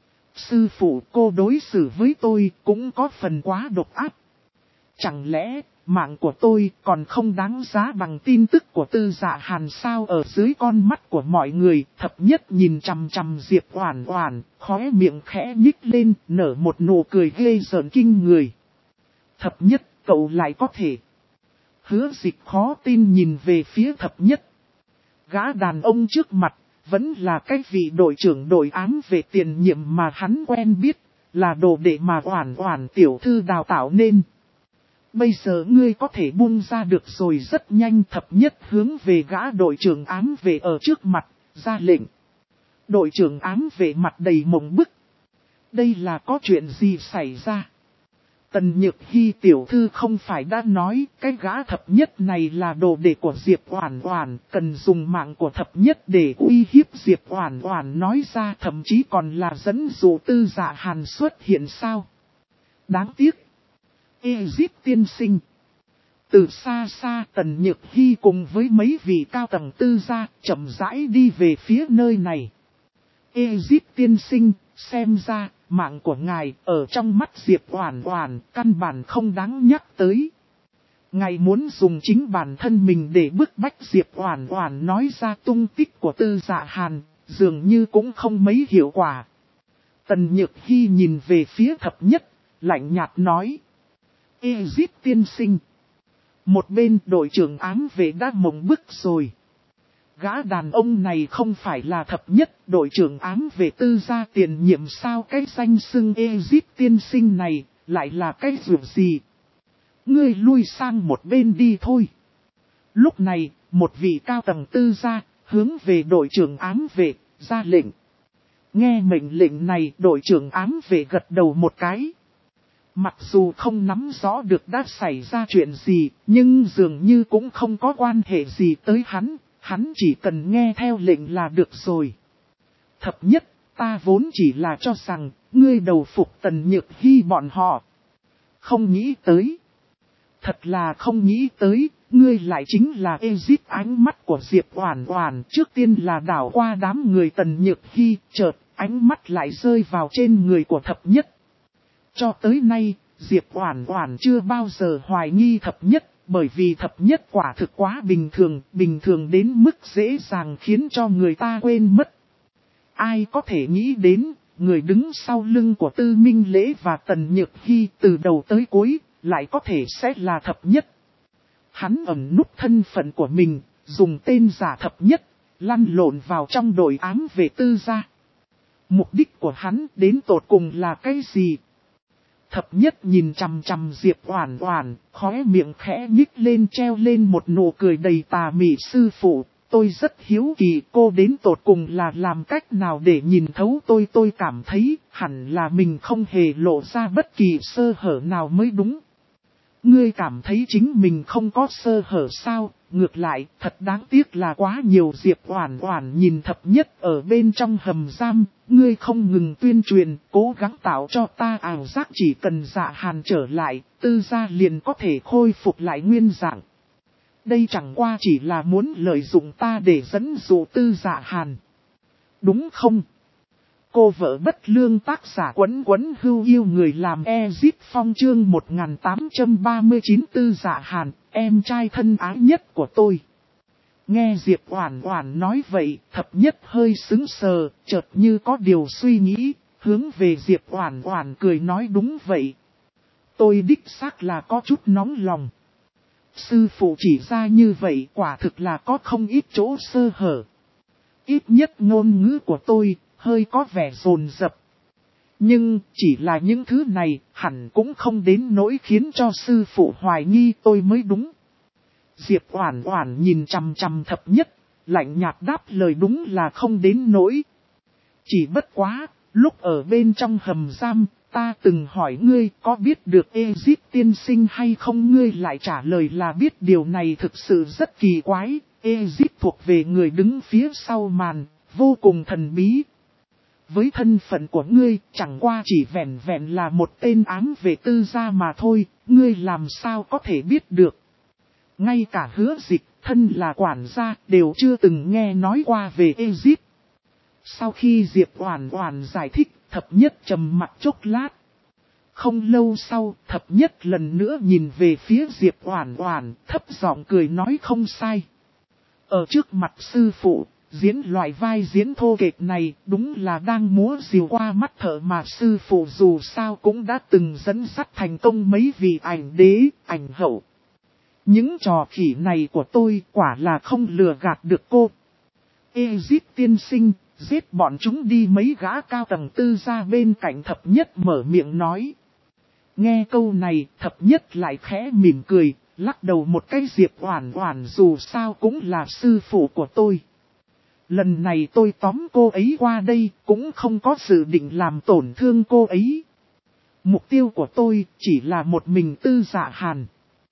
[SPEAKER 1] Sư phụ, cô đối xử với tôi cũng có phần quá độc ác. Chẳng lẽ, mạng của tôi còn không đáng giá bằng tin tức của Tư Dạ Hàn sao? Ở dưới con mắt của mọi người, thập nhất nhìn chằm chằm Diệp Oản Oản, khóe miệng khẽ nhích lên, nở một nụ cười ghê rợn kinh người. Thập nhất, cậu lại có thể. Hứa Dịch khó tin nhìn về phía thập nhất. Gã đàn ông trước mặt, vẫn là cái vị đội trưởng đội ám về tiền nhiệm mà hắn quen biết, là đồ đệ mà Oản Oản tiểu thư đào tạo nên. Bây giờ ngươi có thể buông ra được rồi. Rất nhanh thập nhất hướng về gã đội trưởng ám vệ ở trước mặt, ra lệnh. Đội trưởng ám vệ mặt đầy mộng bức. Đây là có chuyện gì xảy ra? Tần Nhược Hi tiểu thư không phải đã nói cái gã thập nhất này là đồ đệ của Diệp Oản Oản, cần dùng mạng của thập nhất để uy hiếp Diệp Oản Oản, nói ra thậm chí còn là dẫn dụ Tư Dạ Hàn xuất hiện sao? Đáng tiếc. Ezit tiên sinh. Từ xa xa Tần Nhược Hi cùng với mấy vị cao tầng Tư gia chậm rãi đi về phía nơi này. Ezit tiên sinh, xem ra mạng của ngài ở trong mắt Diệp Oản Oản căn bản không đáng nhắc tới. Ngài muốn dùng chính bản thân mình để bức bách Diệp Oản Oản nói ra tung tích của Tư Dạ Hàn, dường như cũng không mấy hiệu quả. Tần Nhược Hi nhìn về phía thập nhất, lạnh nhạt nói. Ezit tiên sinh. Một bên đội trưởng ám vệ đã mộng bức rồi. Gã đàn ông này không phải là thập nhất đội trưởng ám vệ Tư gia tiền nhiệm sao? Cái danh xưng Ezit tiên sinh này lại là cái rủi gì? Ngươi lui sang một bên đi thôi. Lúc này, một vị cao tầng Tư gia hướng về đội trưởng ám vệ ra lệnh. Nghe mệnh lệnh này, đội trưởng ám vệ gật đầu một cái. Mặc dù không nắm rõ được đã xảy ra chuyện gì, nhưng dường như cũng không có quan hệ gì tới hắn. Hắn chỉ cần nghe theo lệnh là được rồi. Thập nhất, ta vốn chỉ là cho rằng, ngươi đầu phục Tần Nhược Hi bọn họ. Không nghĩ tới. Thật là không nghĩ tới, ngươi lại chính là Ezit. Ánh mắt của Diệp Oản Oản trước tiên là đảo qua đám người Tần Nhược Hi, chợt ánh mắt lại rơi vào trên người của thập nhất. Cho tới nay, Diệp Oản Oản chưa bao giờ hoài nghi thập nhất. Bởi vì thập nhất quả thực quá bình thường đến mức dễ dàng khiến cho người ta quên mất. Ai có thể nghĩ đến, người đứng sau lưng của Tư Minh Lễ và Tần Nhược Hi từ đầu tới cuối, lại có thể sẽ là thập nhất. Hắn ẩn núp thân phận của mình, dùng tên giả thập nhất, lăn lộn vào trong đội ám vệ Tư gia. Mục đích của hắn đến tột cùng là cái gì? Thập nhất nhìn chằm chằm Diệp Oản Oản, khóe miệng khẽ nhích lên, treo lên một nụ cười đầy tà mị. Sư phụ, tôi rất hiếu kỳ cô đến tột cùng là làm cách nào để nhìn thấu tôi cảm thấy hẳn là mình không hề lộ ra bất kỳ sơ hở nào mới đúng. Ngươi cảm thấy chính mình không có sơ hở sao? Ngược lại, thật đáng tiếc là quá nhiều Diệp Oản Oản nhìn thập nhất ở bên trong hầm giam, ngươi không ngừng tuyên truyền, cố gắng tạo cho ta ảo giác chỉ cần Dạ Hàn trở lại, Tư gia liền có thể khôi phục lại nguyên dạng. Đây chẳng qua chỉ là muốn lợi dụng ta để dẫn dụ Tư Dạ Hàn. Đúng không? Cô vợ bất lương tác giả Quấn Quấn Hưu yêu người làm Ezip Phong chương 1839 Tư Dạ Hàn, em trai thân ái nhất của tôi. Nghe Diệp Oản Oản nói vậy, thập nhất hơi sững sờ, chợt như có điều suy nghĩ, hướng về Diệp Oản Oản cười nói đúng vậy. Tôi đích xác là có chút nóng lòng. Sư phụ chỉ ra như vậy quả thực là có không ít chỗ sơ hở. Ít nhất ngôn ngữ của tôi hơi có vẻ dồn dập. Nhưng chỉ là những thứ này hẳn cũng không đến nỗi khiến cho sư phụ hoài nghi tôi mới đúng. Diệp Oản Oản nhìn chằm chằm thập nhất, lạnh nhạt đáp lời đúng là không đến nỗi. Chỉ bất quá, lúc ở bên trong hầm giam, ta từng hỏi ngươi có biết được Ezip tiên sinh hay không, ngươi lại trả lời là biết. Điều này thực sự rất kỳ quái. Ezip thuộc về người đứng phía sau màn, vô cùng thần bí. Với thân phận của ngươi, chẳng qua chỉ vẹn vẹn là một tên ám vệ Tư gia mà thôi, ngươi làm sao có thể biết được. Ngay cả Hứa Dịch, thân là quản gia, đều chưa từng nghe nói qua về Ezip. Sau khi Diệp Oản Oản giải thích, thập nhất trầm mặc chốc lát. Không lâu sau, thập nhất lần nữa nhìn về phía Diệp Oản Oản, thấp giọng cười nói không sai. Ở trước mặt sư phụ, diễn loại vai diễn thô kệch này đúng là đang múa rìu qua mắt thợ mà sư phụ dù sao cũng đã từng dẫn dắt thành công mấy vị ảnh đế, ảnh hậu. Những trò khỉ này của tôi quả là không lừa gạt được cô. Ezip tiên sinh, giết bọn chúng đi. Mấy gã cao tầng Tư gia bên cạnh thập nhất mở miệng nói. Nghe câu này, thập nhất lại khẽ mỉm cười, lắc đầu một cái. Diệp Oản Oản dù sao cũng là sư phụ của tôi. Lần này tôi tóm cô ấy qua đây cũng không có dự định làm tổn thương cô ấy. Mục tiêu của tôi chỉ là một mình Tư Dạ Hàn.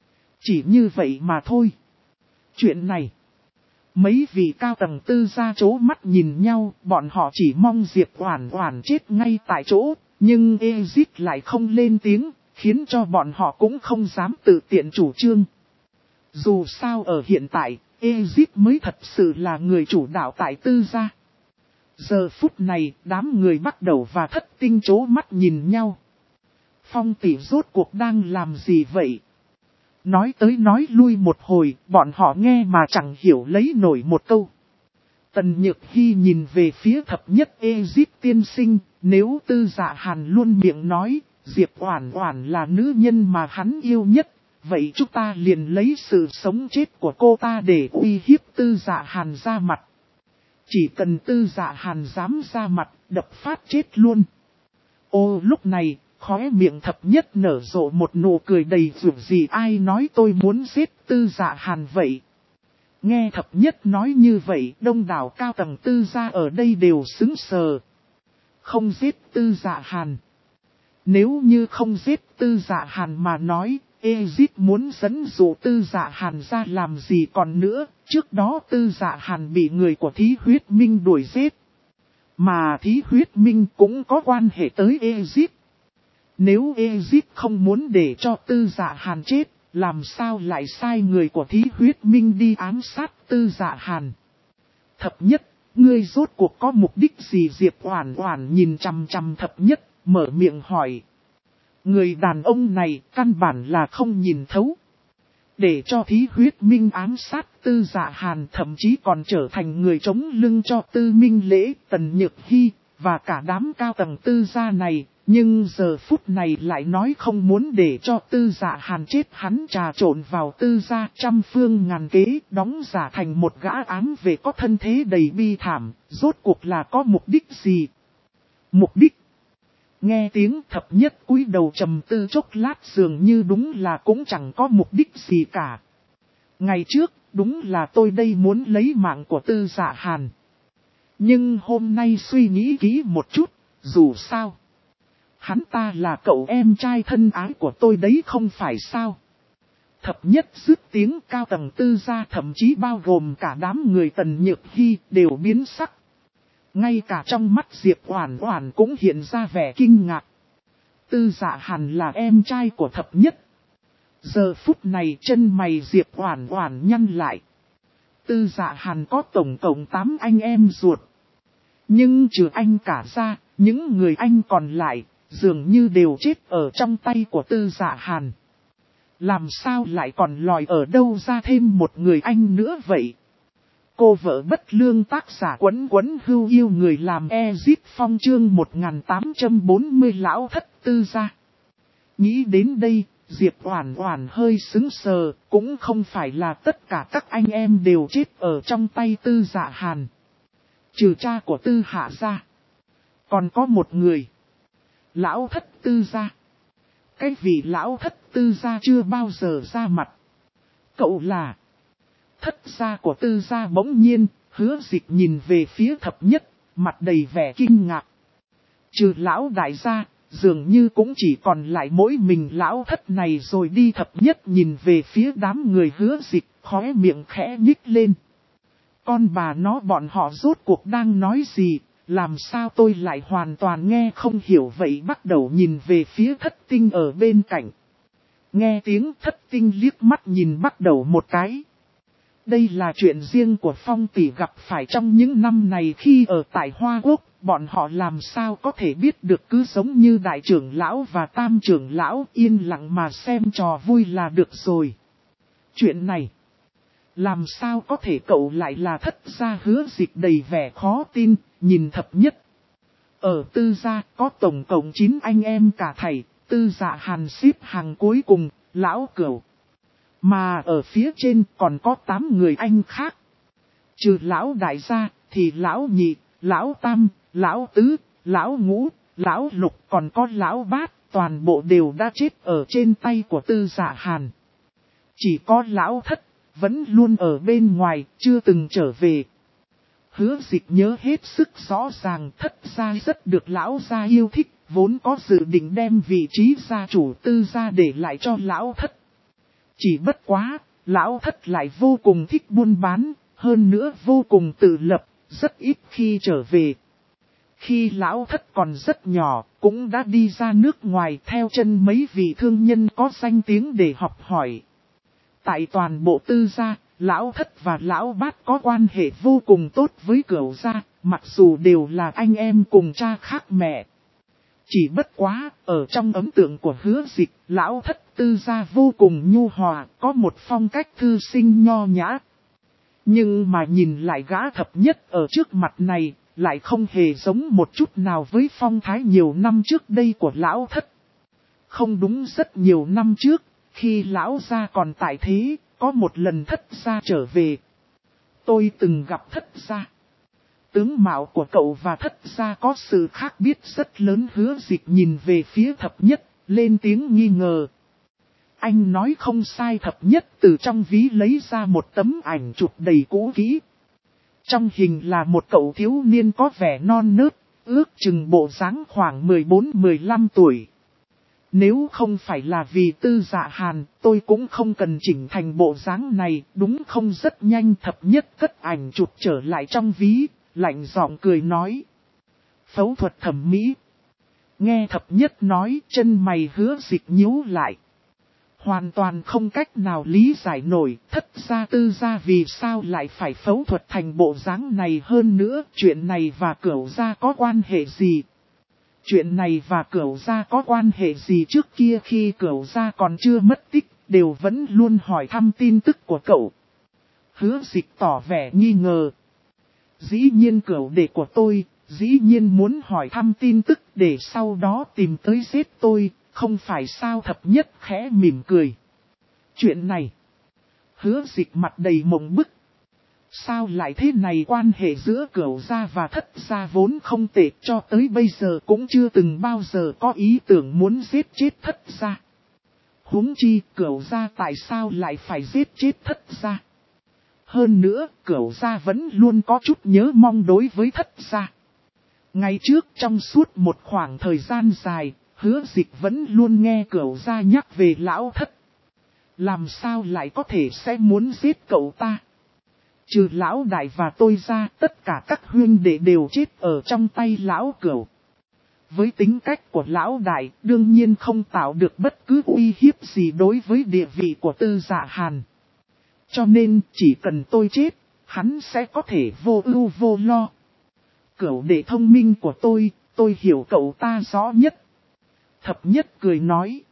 [SPEAKER 1] Chỉ như vậy mà thôi. Chuyện này, mấy vị cao tầng Tư gia chố mắt nhìn nhau, bọn họ chỉ mong Diệp Oản Oản chết ngay tại chỗ, nhưng Ezip lại không lên tiếng, khiến cho bọn họ cũng không dám tự tiện chủ trương. Dù sao ở hiện tại, Ezip mới thật sự là người chủ đạo tại Tư gia. Giờ phút này, đám người Bắc Đầu và Thất Tinh chố mắt nhìn nhau. Phong tỷ rốt cuộc đang làm gì vậy? Nói tới nói lui một hồi, bọn họ nghe mà chẳng hiểu lấy nổi một câu. Tần Nhược Hy nhìn về phía thập nhất. Ezip tiên sinh, nếu Tư Dạ Hàn luôn miệng nói, Diệp Oản Oản là nữ nhân mà hắn yêu nhất, vậy chúng ta liền lấy sự sống chết của cô ta để uy hiếp Tư Dạ Hàn ra mặt. Chỉ cần Tư Dạ Hàn dám ra mặt, đập phát chết luôn. Ô lúc này, khóe miệng thập nhất nở rộ một nụ cười đầy rủi gì. Ai nói tôi muốn giết Tư Dạ Hàn vậy? Nghe thập nhất nói như vậy, đông đảo cao tầng Tư gia ở đây đều sững sờ. Không giết Tư Dạ Hàn. Nếu như không giết Tư Dạ Hàn mà nói, Ezip muốn dẫn dụ Tư Dạ Hàn ra làm gì còn nữa. Trước đó Tư Dạ Hàn bị người của Thí Huyết Minh đuổi giết. Mà Thí Huyết Minh cũng có quan hệ tới Ezip. Nếu Ezip không muốn để cho Tư Dạ Hàn chết, làm sao lại sai người của Thí Huyết Minh đi ám sát Tư Dạ Hàn? Thập nhất, ngươi rốt cuộc có mục đích gì? Diệp Oản Oản nhìn chằm chằm thập nhất, mở miệng hỏi. Người đàn ông này căn bản là không nhìn thấu. Để cho Thí Huyết Minh ám sát Tư Dạ Hàn, thậm chí còn trở thành người chống lưng cho Tư Minh Lễ, Tần Nhược Hy, và cả đám cao tầng Tư gia này. Nhưng giờ phút này lại nói không muốn để cho Tư Dạ Hàn chết, hắn trà trộn vào Tư gia trăm phương ngàn kế, đóng giả thành một gã ám vệ có thân thế đầy bi thảm, rốt cuộc là có mục đích gì? Mục đích? Nghe tiếng thập nhất cúi đầu trầm tư chốc lát, dường như đúng là cũng chẳng có mục đích gì cả. Ngày trước, đúng là tôi đây muốn lấy mạng của Tư Dạ Hàn. Nhưng hôm nay suy nghĩ kỹ một chút, dù sao, hắn ta là cậu em trai thân ái của tôi đấy không phải sao. Thập nhất dứt tiếng, cao tầng Tư gia thậm chí bao gồm cả đám người Tần Nhược Hy đều biến sắc. Ngay cả trong mắt Diệp Oản Oản cũng hiện ra vẻ kinh ngạc. Tư Dạ Hàn là em trai của thập nhất. Giờ phút này chân mày Diệp Oản Oản nhăn lại. Tư Dạ Hàn có tổng cộng 8 anh em ruột. Nhưng trừ anh cả ra, những người anh còn lại, dường như đều chết ở trong tay của Tư Dạ Hàn. Làm sao lại còn lòi ở đâu ra thêm một người anh nữa vậy? Cô vợ bất lương tác giả Quấn Quấn Hưu yêu người làm Ezip Phong chương 1840 lão thất Tư gia. Nghĩ đến đây, Diệp Oản Oản hơi sững sờ, cũng không phải là tất cả các anh em đều chết ở trong tay Tư Dạ Hàn. Trừ cha của Tư Hạ gia, còn có một người, lão thất Tư gia. Cái vị lão thất Tư gia chưa bao giờ ra mặt. Cậu là thất gia của Tư gia. Bỗng nhiên, Hứa Dịch nhìn về phía thập nhất, mặt đầy vẻ kinh ngạc. Trừ lão đại gia, dường như cũng chỉ còn lại mỗi mình lão thất này rồi đi. Thập nhất nhìn về phía đám người Hứa Dịch, khóe miệng khẽ nhích lên. Con bà nó, bọn họ rốt cuộc đang nói gì, làm sao tôi lại hoàn toàn nghe không hiểu vậy. Bắt đầu nhìn về phía Thất Tinh ở bên cạnh. Nghe tiếng Thất Tinh liếc mắt nhìn bắt đầu một cái. Đây là chuyện riêng của Phong tỷ gặp phải trong những năm này khi ở tại Hoa Quốc, bọn họ làm sao có thể biết được, cứ giống như đại trưởng lão và tam trưởng lão yên lặng mà xem trò vui là được rồi. Chuyện này, làm sao có thể cậu lại là thất gia? Hứa Dịch đầy vẻ khó tin, nhìn thập nhất. Ở Tư gia có tổng cộng 9 anh em cả thảy, Tư Dạ Hàn xếp hàng cuối cùng, lão Cửu. Mà ở phía trên còn có 8 người anh khác. Trừ lão đại gia, thì lão nhị, lão tam, lão tứ, lão ngũ, lão lục còn có lão bát, toàn bộ đều đã chết ở trên tay của Tư Dạ Hàn. Chỉ có lão thất, vẫn luôn ở bên ngoài, chưa từng trở về. Hứa Dịch nhớ hết sức rõ ràng, thất gia rất được lão gia yêu thích, vốn có dự định đem vị trí gia chủ Tư gia để lại cho lão thất. Chỉ bất quá, lão thất lại vô cùng thích buôn bán, hơn nữa vô cùng tự lập, rất ít khi trở về. Khi lão thất còn rất nhỏ, cũng đã đi ra nước ngoài theo chân mấy vị thương nhân có danh tiếng để học hỏi. Tại toàn bộ Tư gia, lão thất và lão bát có quan hệ vô cùng tốt với Cửu gia, mặc dù đều là anh em cùng cha khác mẹ. Chỉ bất quá, ở trong ấn tượng của Hứa Dịch, lão thất Tư gia vô cùng nhu hòa, có một phong cách thư sinh nho nhã. Nhưng mà nhìn lại gã thập nhất ở trước mặt này, lại không hề giống một chút nào với phong thái nhiều năm trước đây của lão thất. Không đúng, rất nhiều năm trước, khi lão gia còn tại thế, có một lần thất gia trở về. Tôi từng gặp thất gia. Tướng mạo của cậu và thất gia có sự khác biệt rất lớn. Hứa Dịch nhìn về phía thập nhất, lên tiếng nghi ngờ. Anh nói không sai. Thập nhất từ trong ví lấy ra một tấm ảnh chụp đầy cũ kỹ. Trong hình là một cậu thiếu niên có vẻ non nớt, ước chừng bộ dáng khoảng 14-15 tuổi. Nếu không phải là vì Tư Dạ Hàn, tôi cũng không cần chỉnh thành bộ dáng này, đúng không? Rất nhanh thập nhất cất ảnh chụp trở lại trong ví, lạnh giọng cười nói. Phẫu thuật thẩm mỹ. Nghe thập nhất nói, chân mày Hứa Dịch nhíu lại. Hoàn toàn không cách nào lý giải nổi, thất gia Tư gia vì sao lại phải phẫu thuật thành bộ dáng này, hơn nữa, chuyện này và Cửu gia có quan hệ gì? Chuyện này và Cửu gia có quan hệ gì? Trước kia khi Cửu gia còn chưa mất tích, đều vẫn luôn hỏi thăm tin tức của cậu. Hứa Dịch tỏ vẻ nghi ngờ. Dĩ nhiên Cửu đệ của tôi, dĩ nhiên muốn hỏi thăm tin tức để sau đó tìm tới giết tôi, không phải sao? Thập nhất khẽ mỉm cười. Chuyện này, Hứa Dịch mặt đầy mộng bức. Sao lại thế này? Quan hệ giữa Cửu gia và thất gia vốn không tệ, cho tới bây giờ cũng chưa từng bao giờ có ý tưởng muốn giết chết thất gia. Huống chi Cửu gia tại sao lại phải giết chết thất gia? Hơn nữa, Cửu gia vẫn luôn có chút nhớ mong đối với thất gia. Ngày trước trong suốt một khoảng thời gian dài, Hứa Dịch vẫn luôn nghe Cửu gia nhắc về lão thất. Làm sao lại có thể sẽ muốn giết cậu ta? Trừ lão đại và tôi ra, tất cả các huynh đệ đều chết ở trong tay lão Cửu. Với tính cách của lão đại, đương nhiên không tạo được bất cứ uy hiếp gì đối với địa vị của Tư Dạ Hàn. Cho nên, chỉ cần tôi chết, hắn sẽ có thể vô ưu vô lo. Cửu đệ thông minh của tôi hiểu cậu ta rõ nhất. Thập nhất cười nói.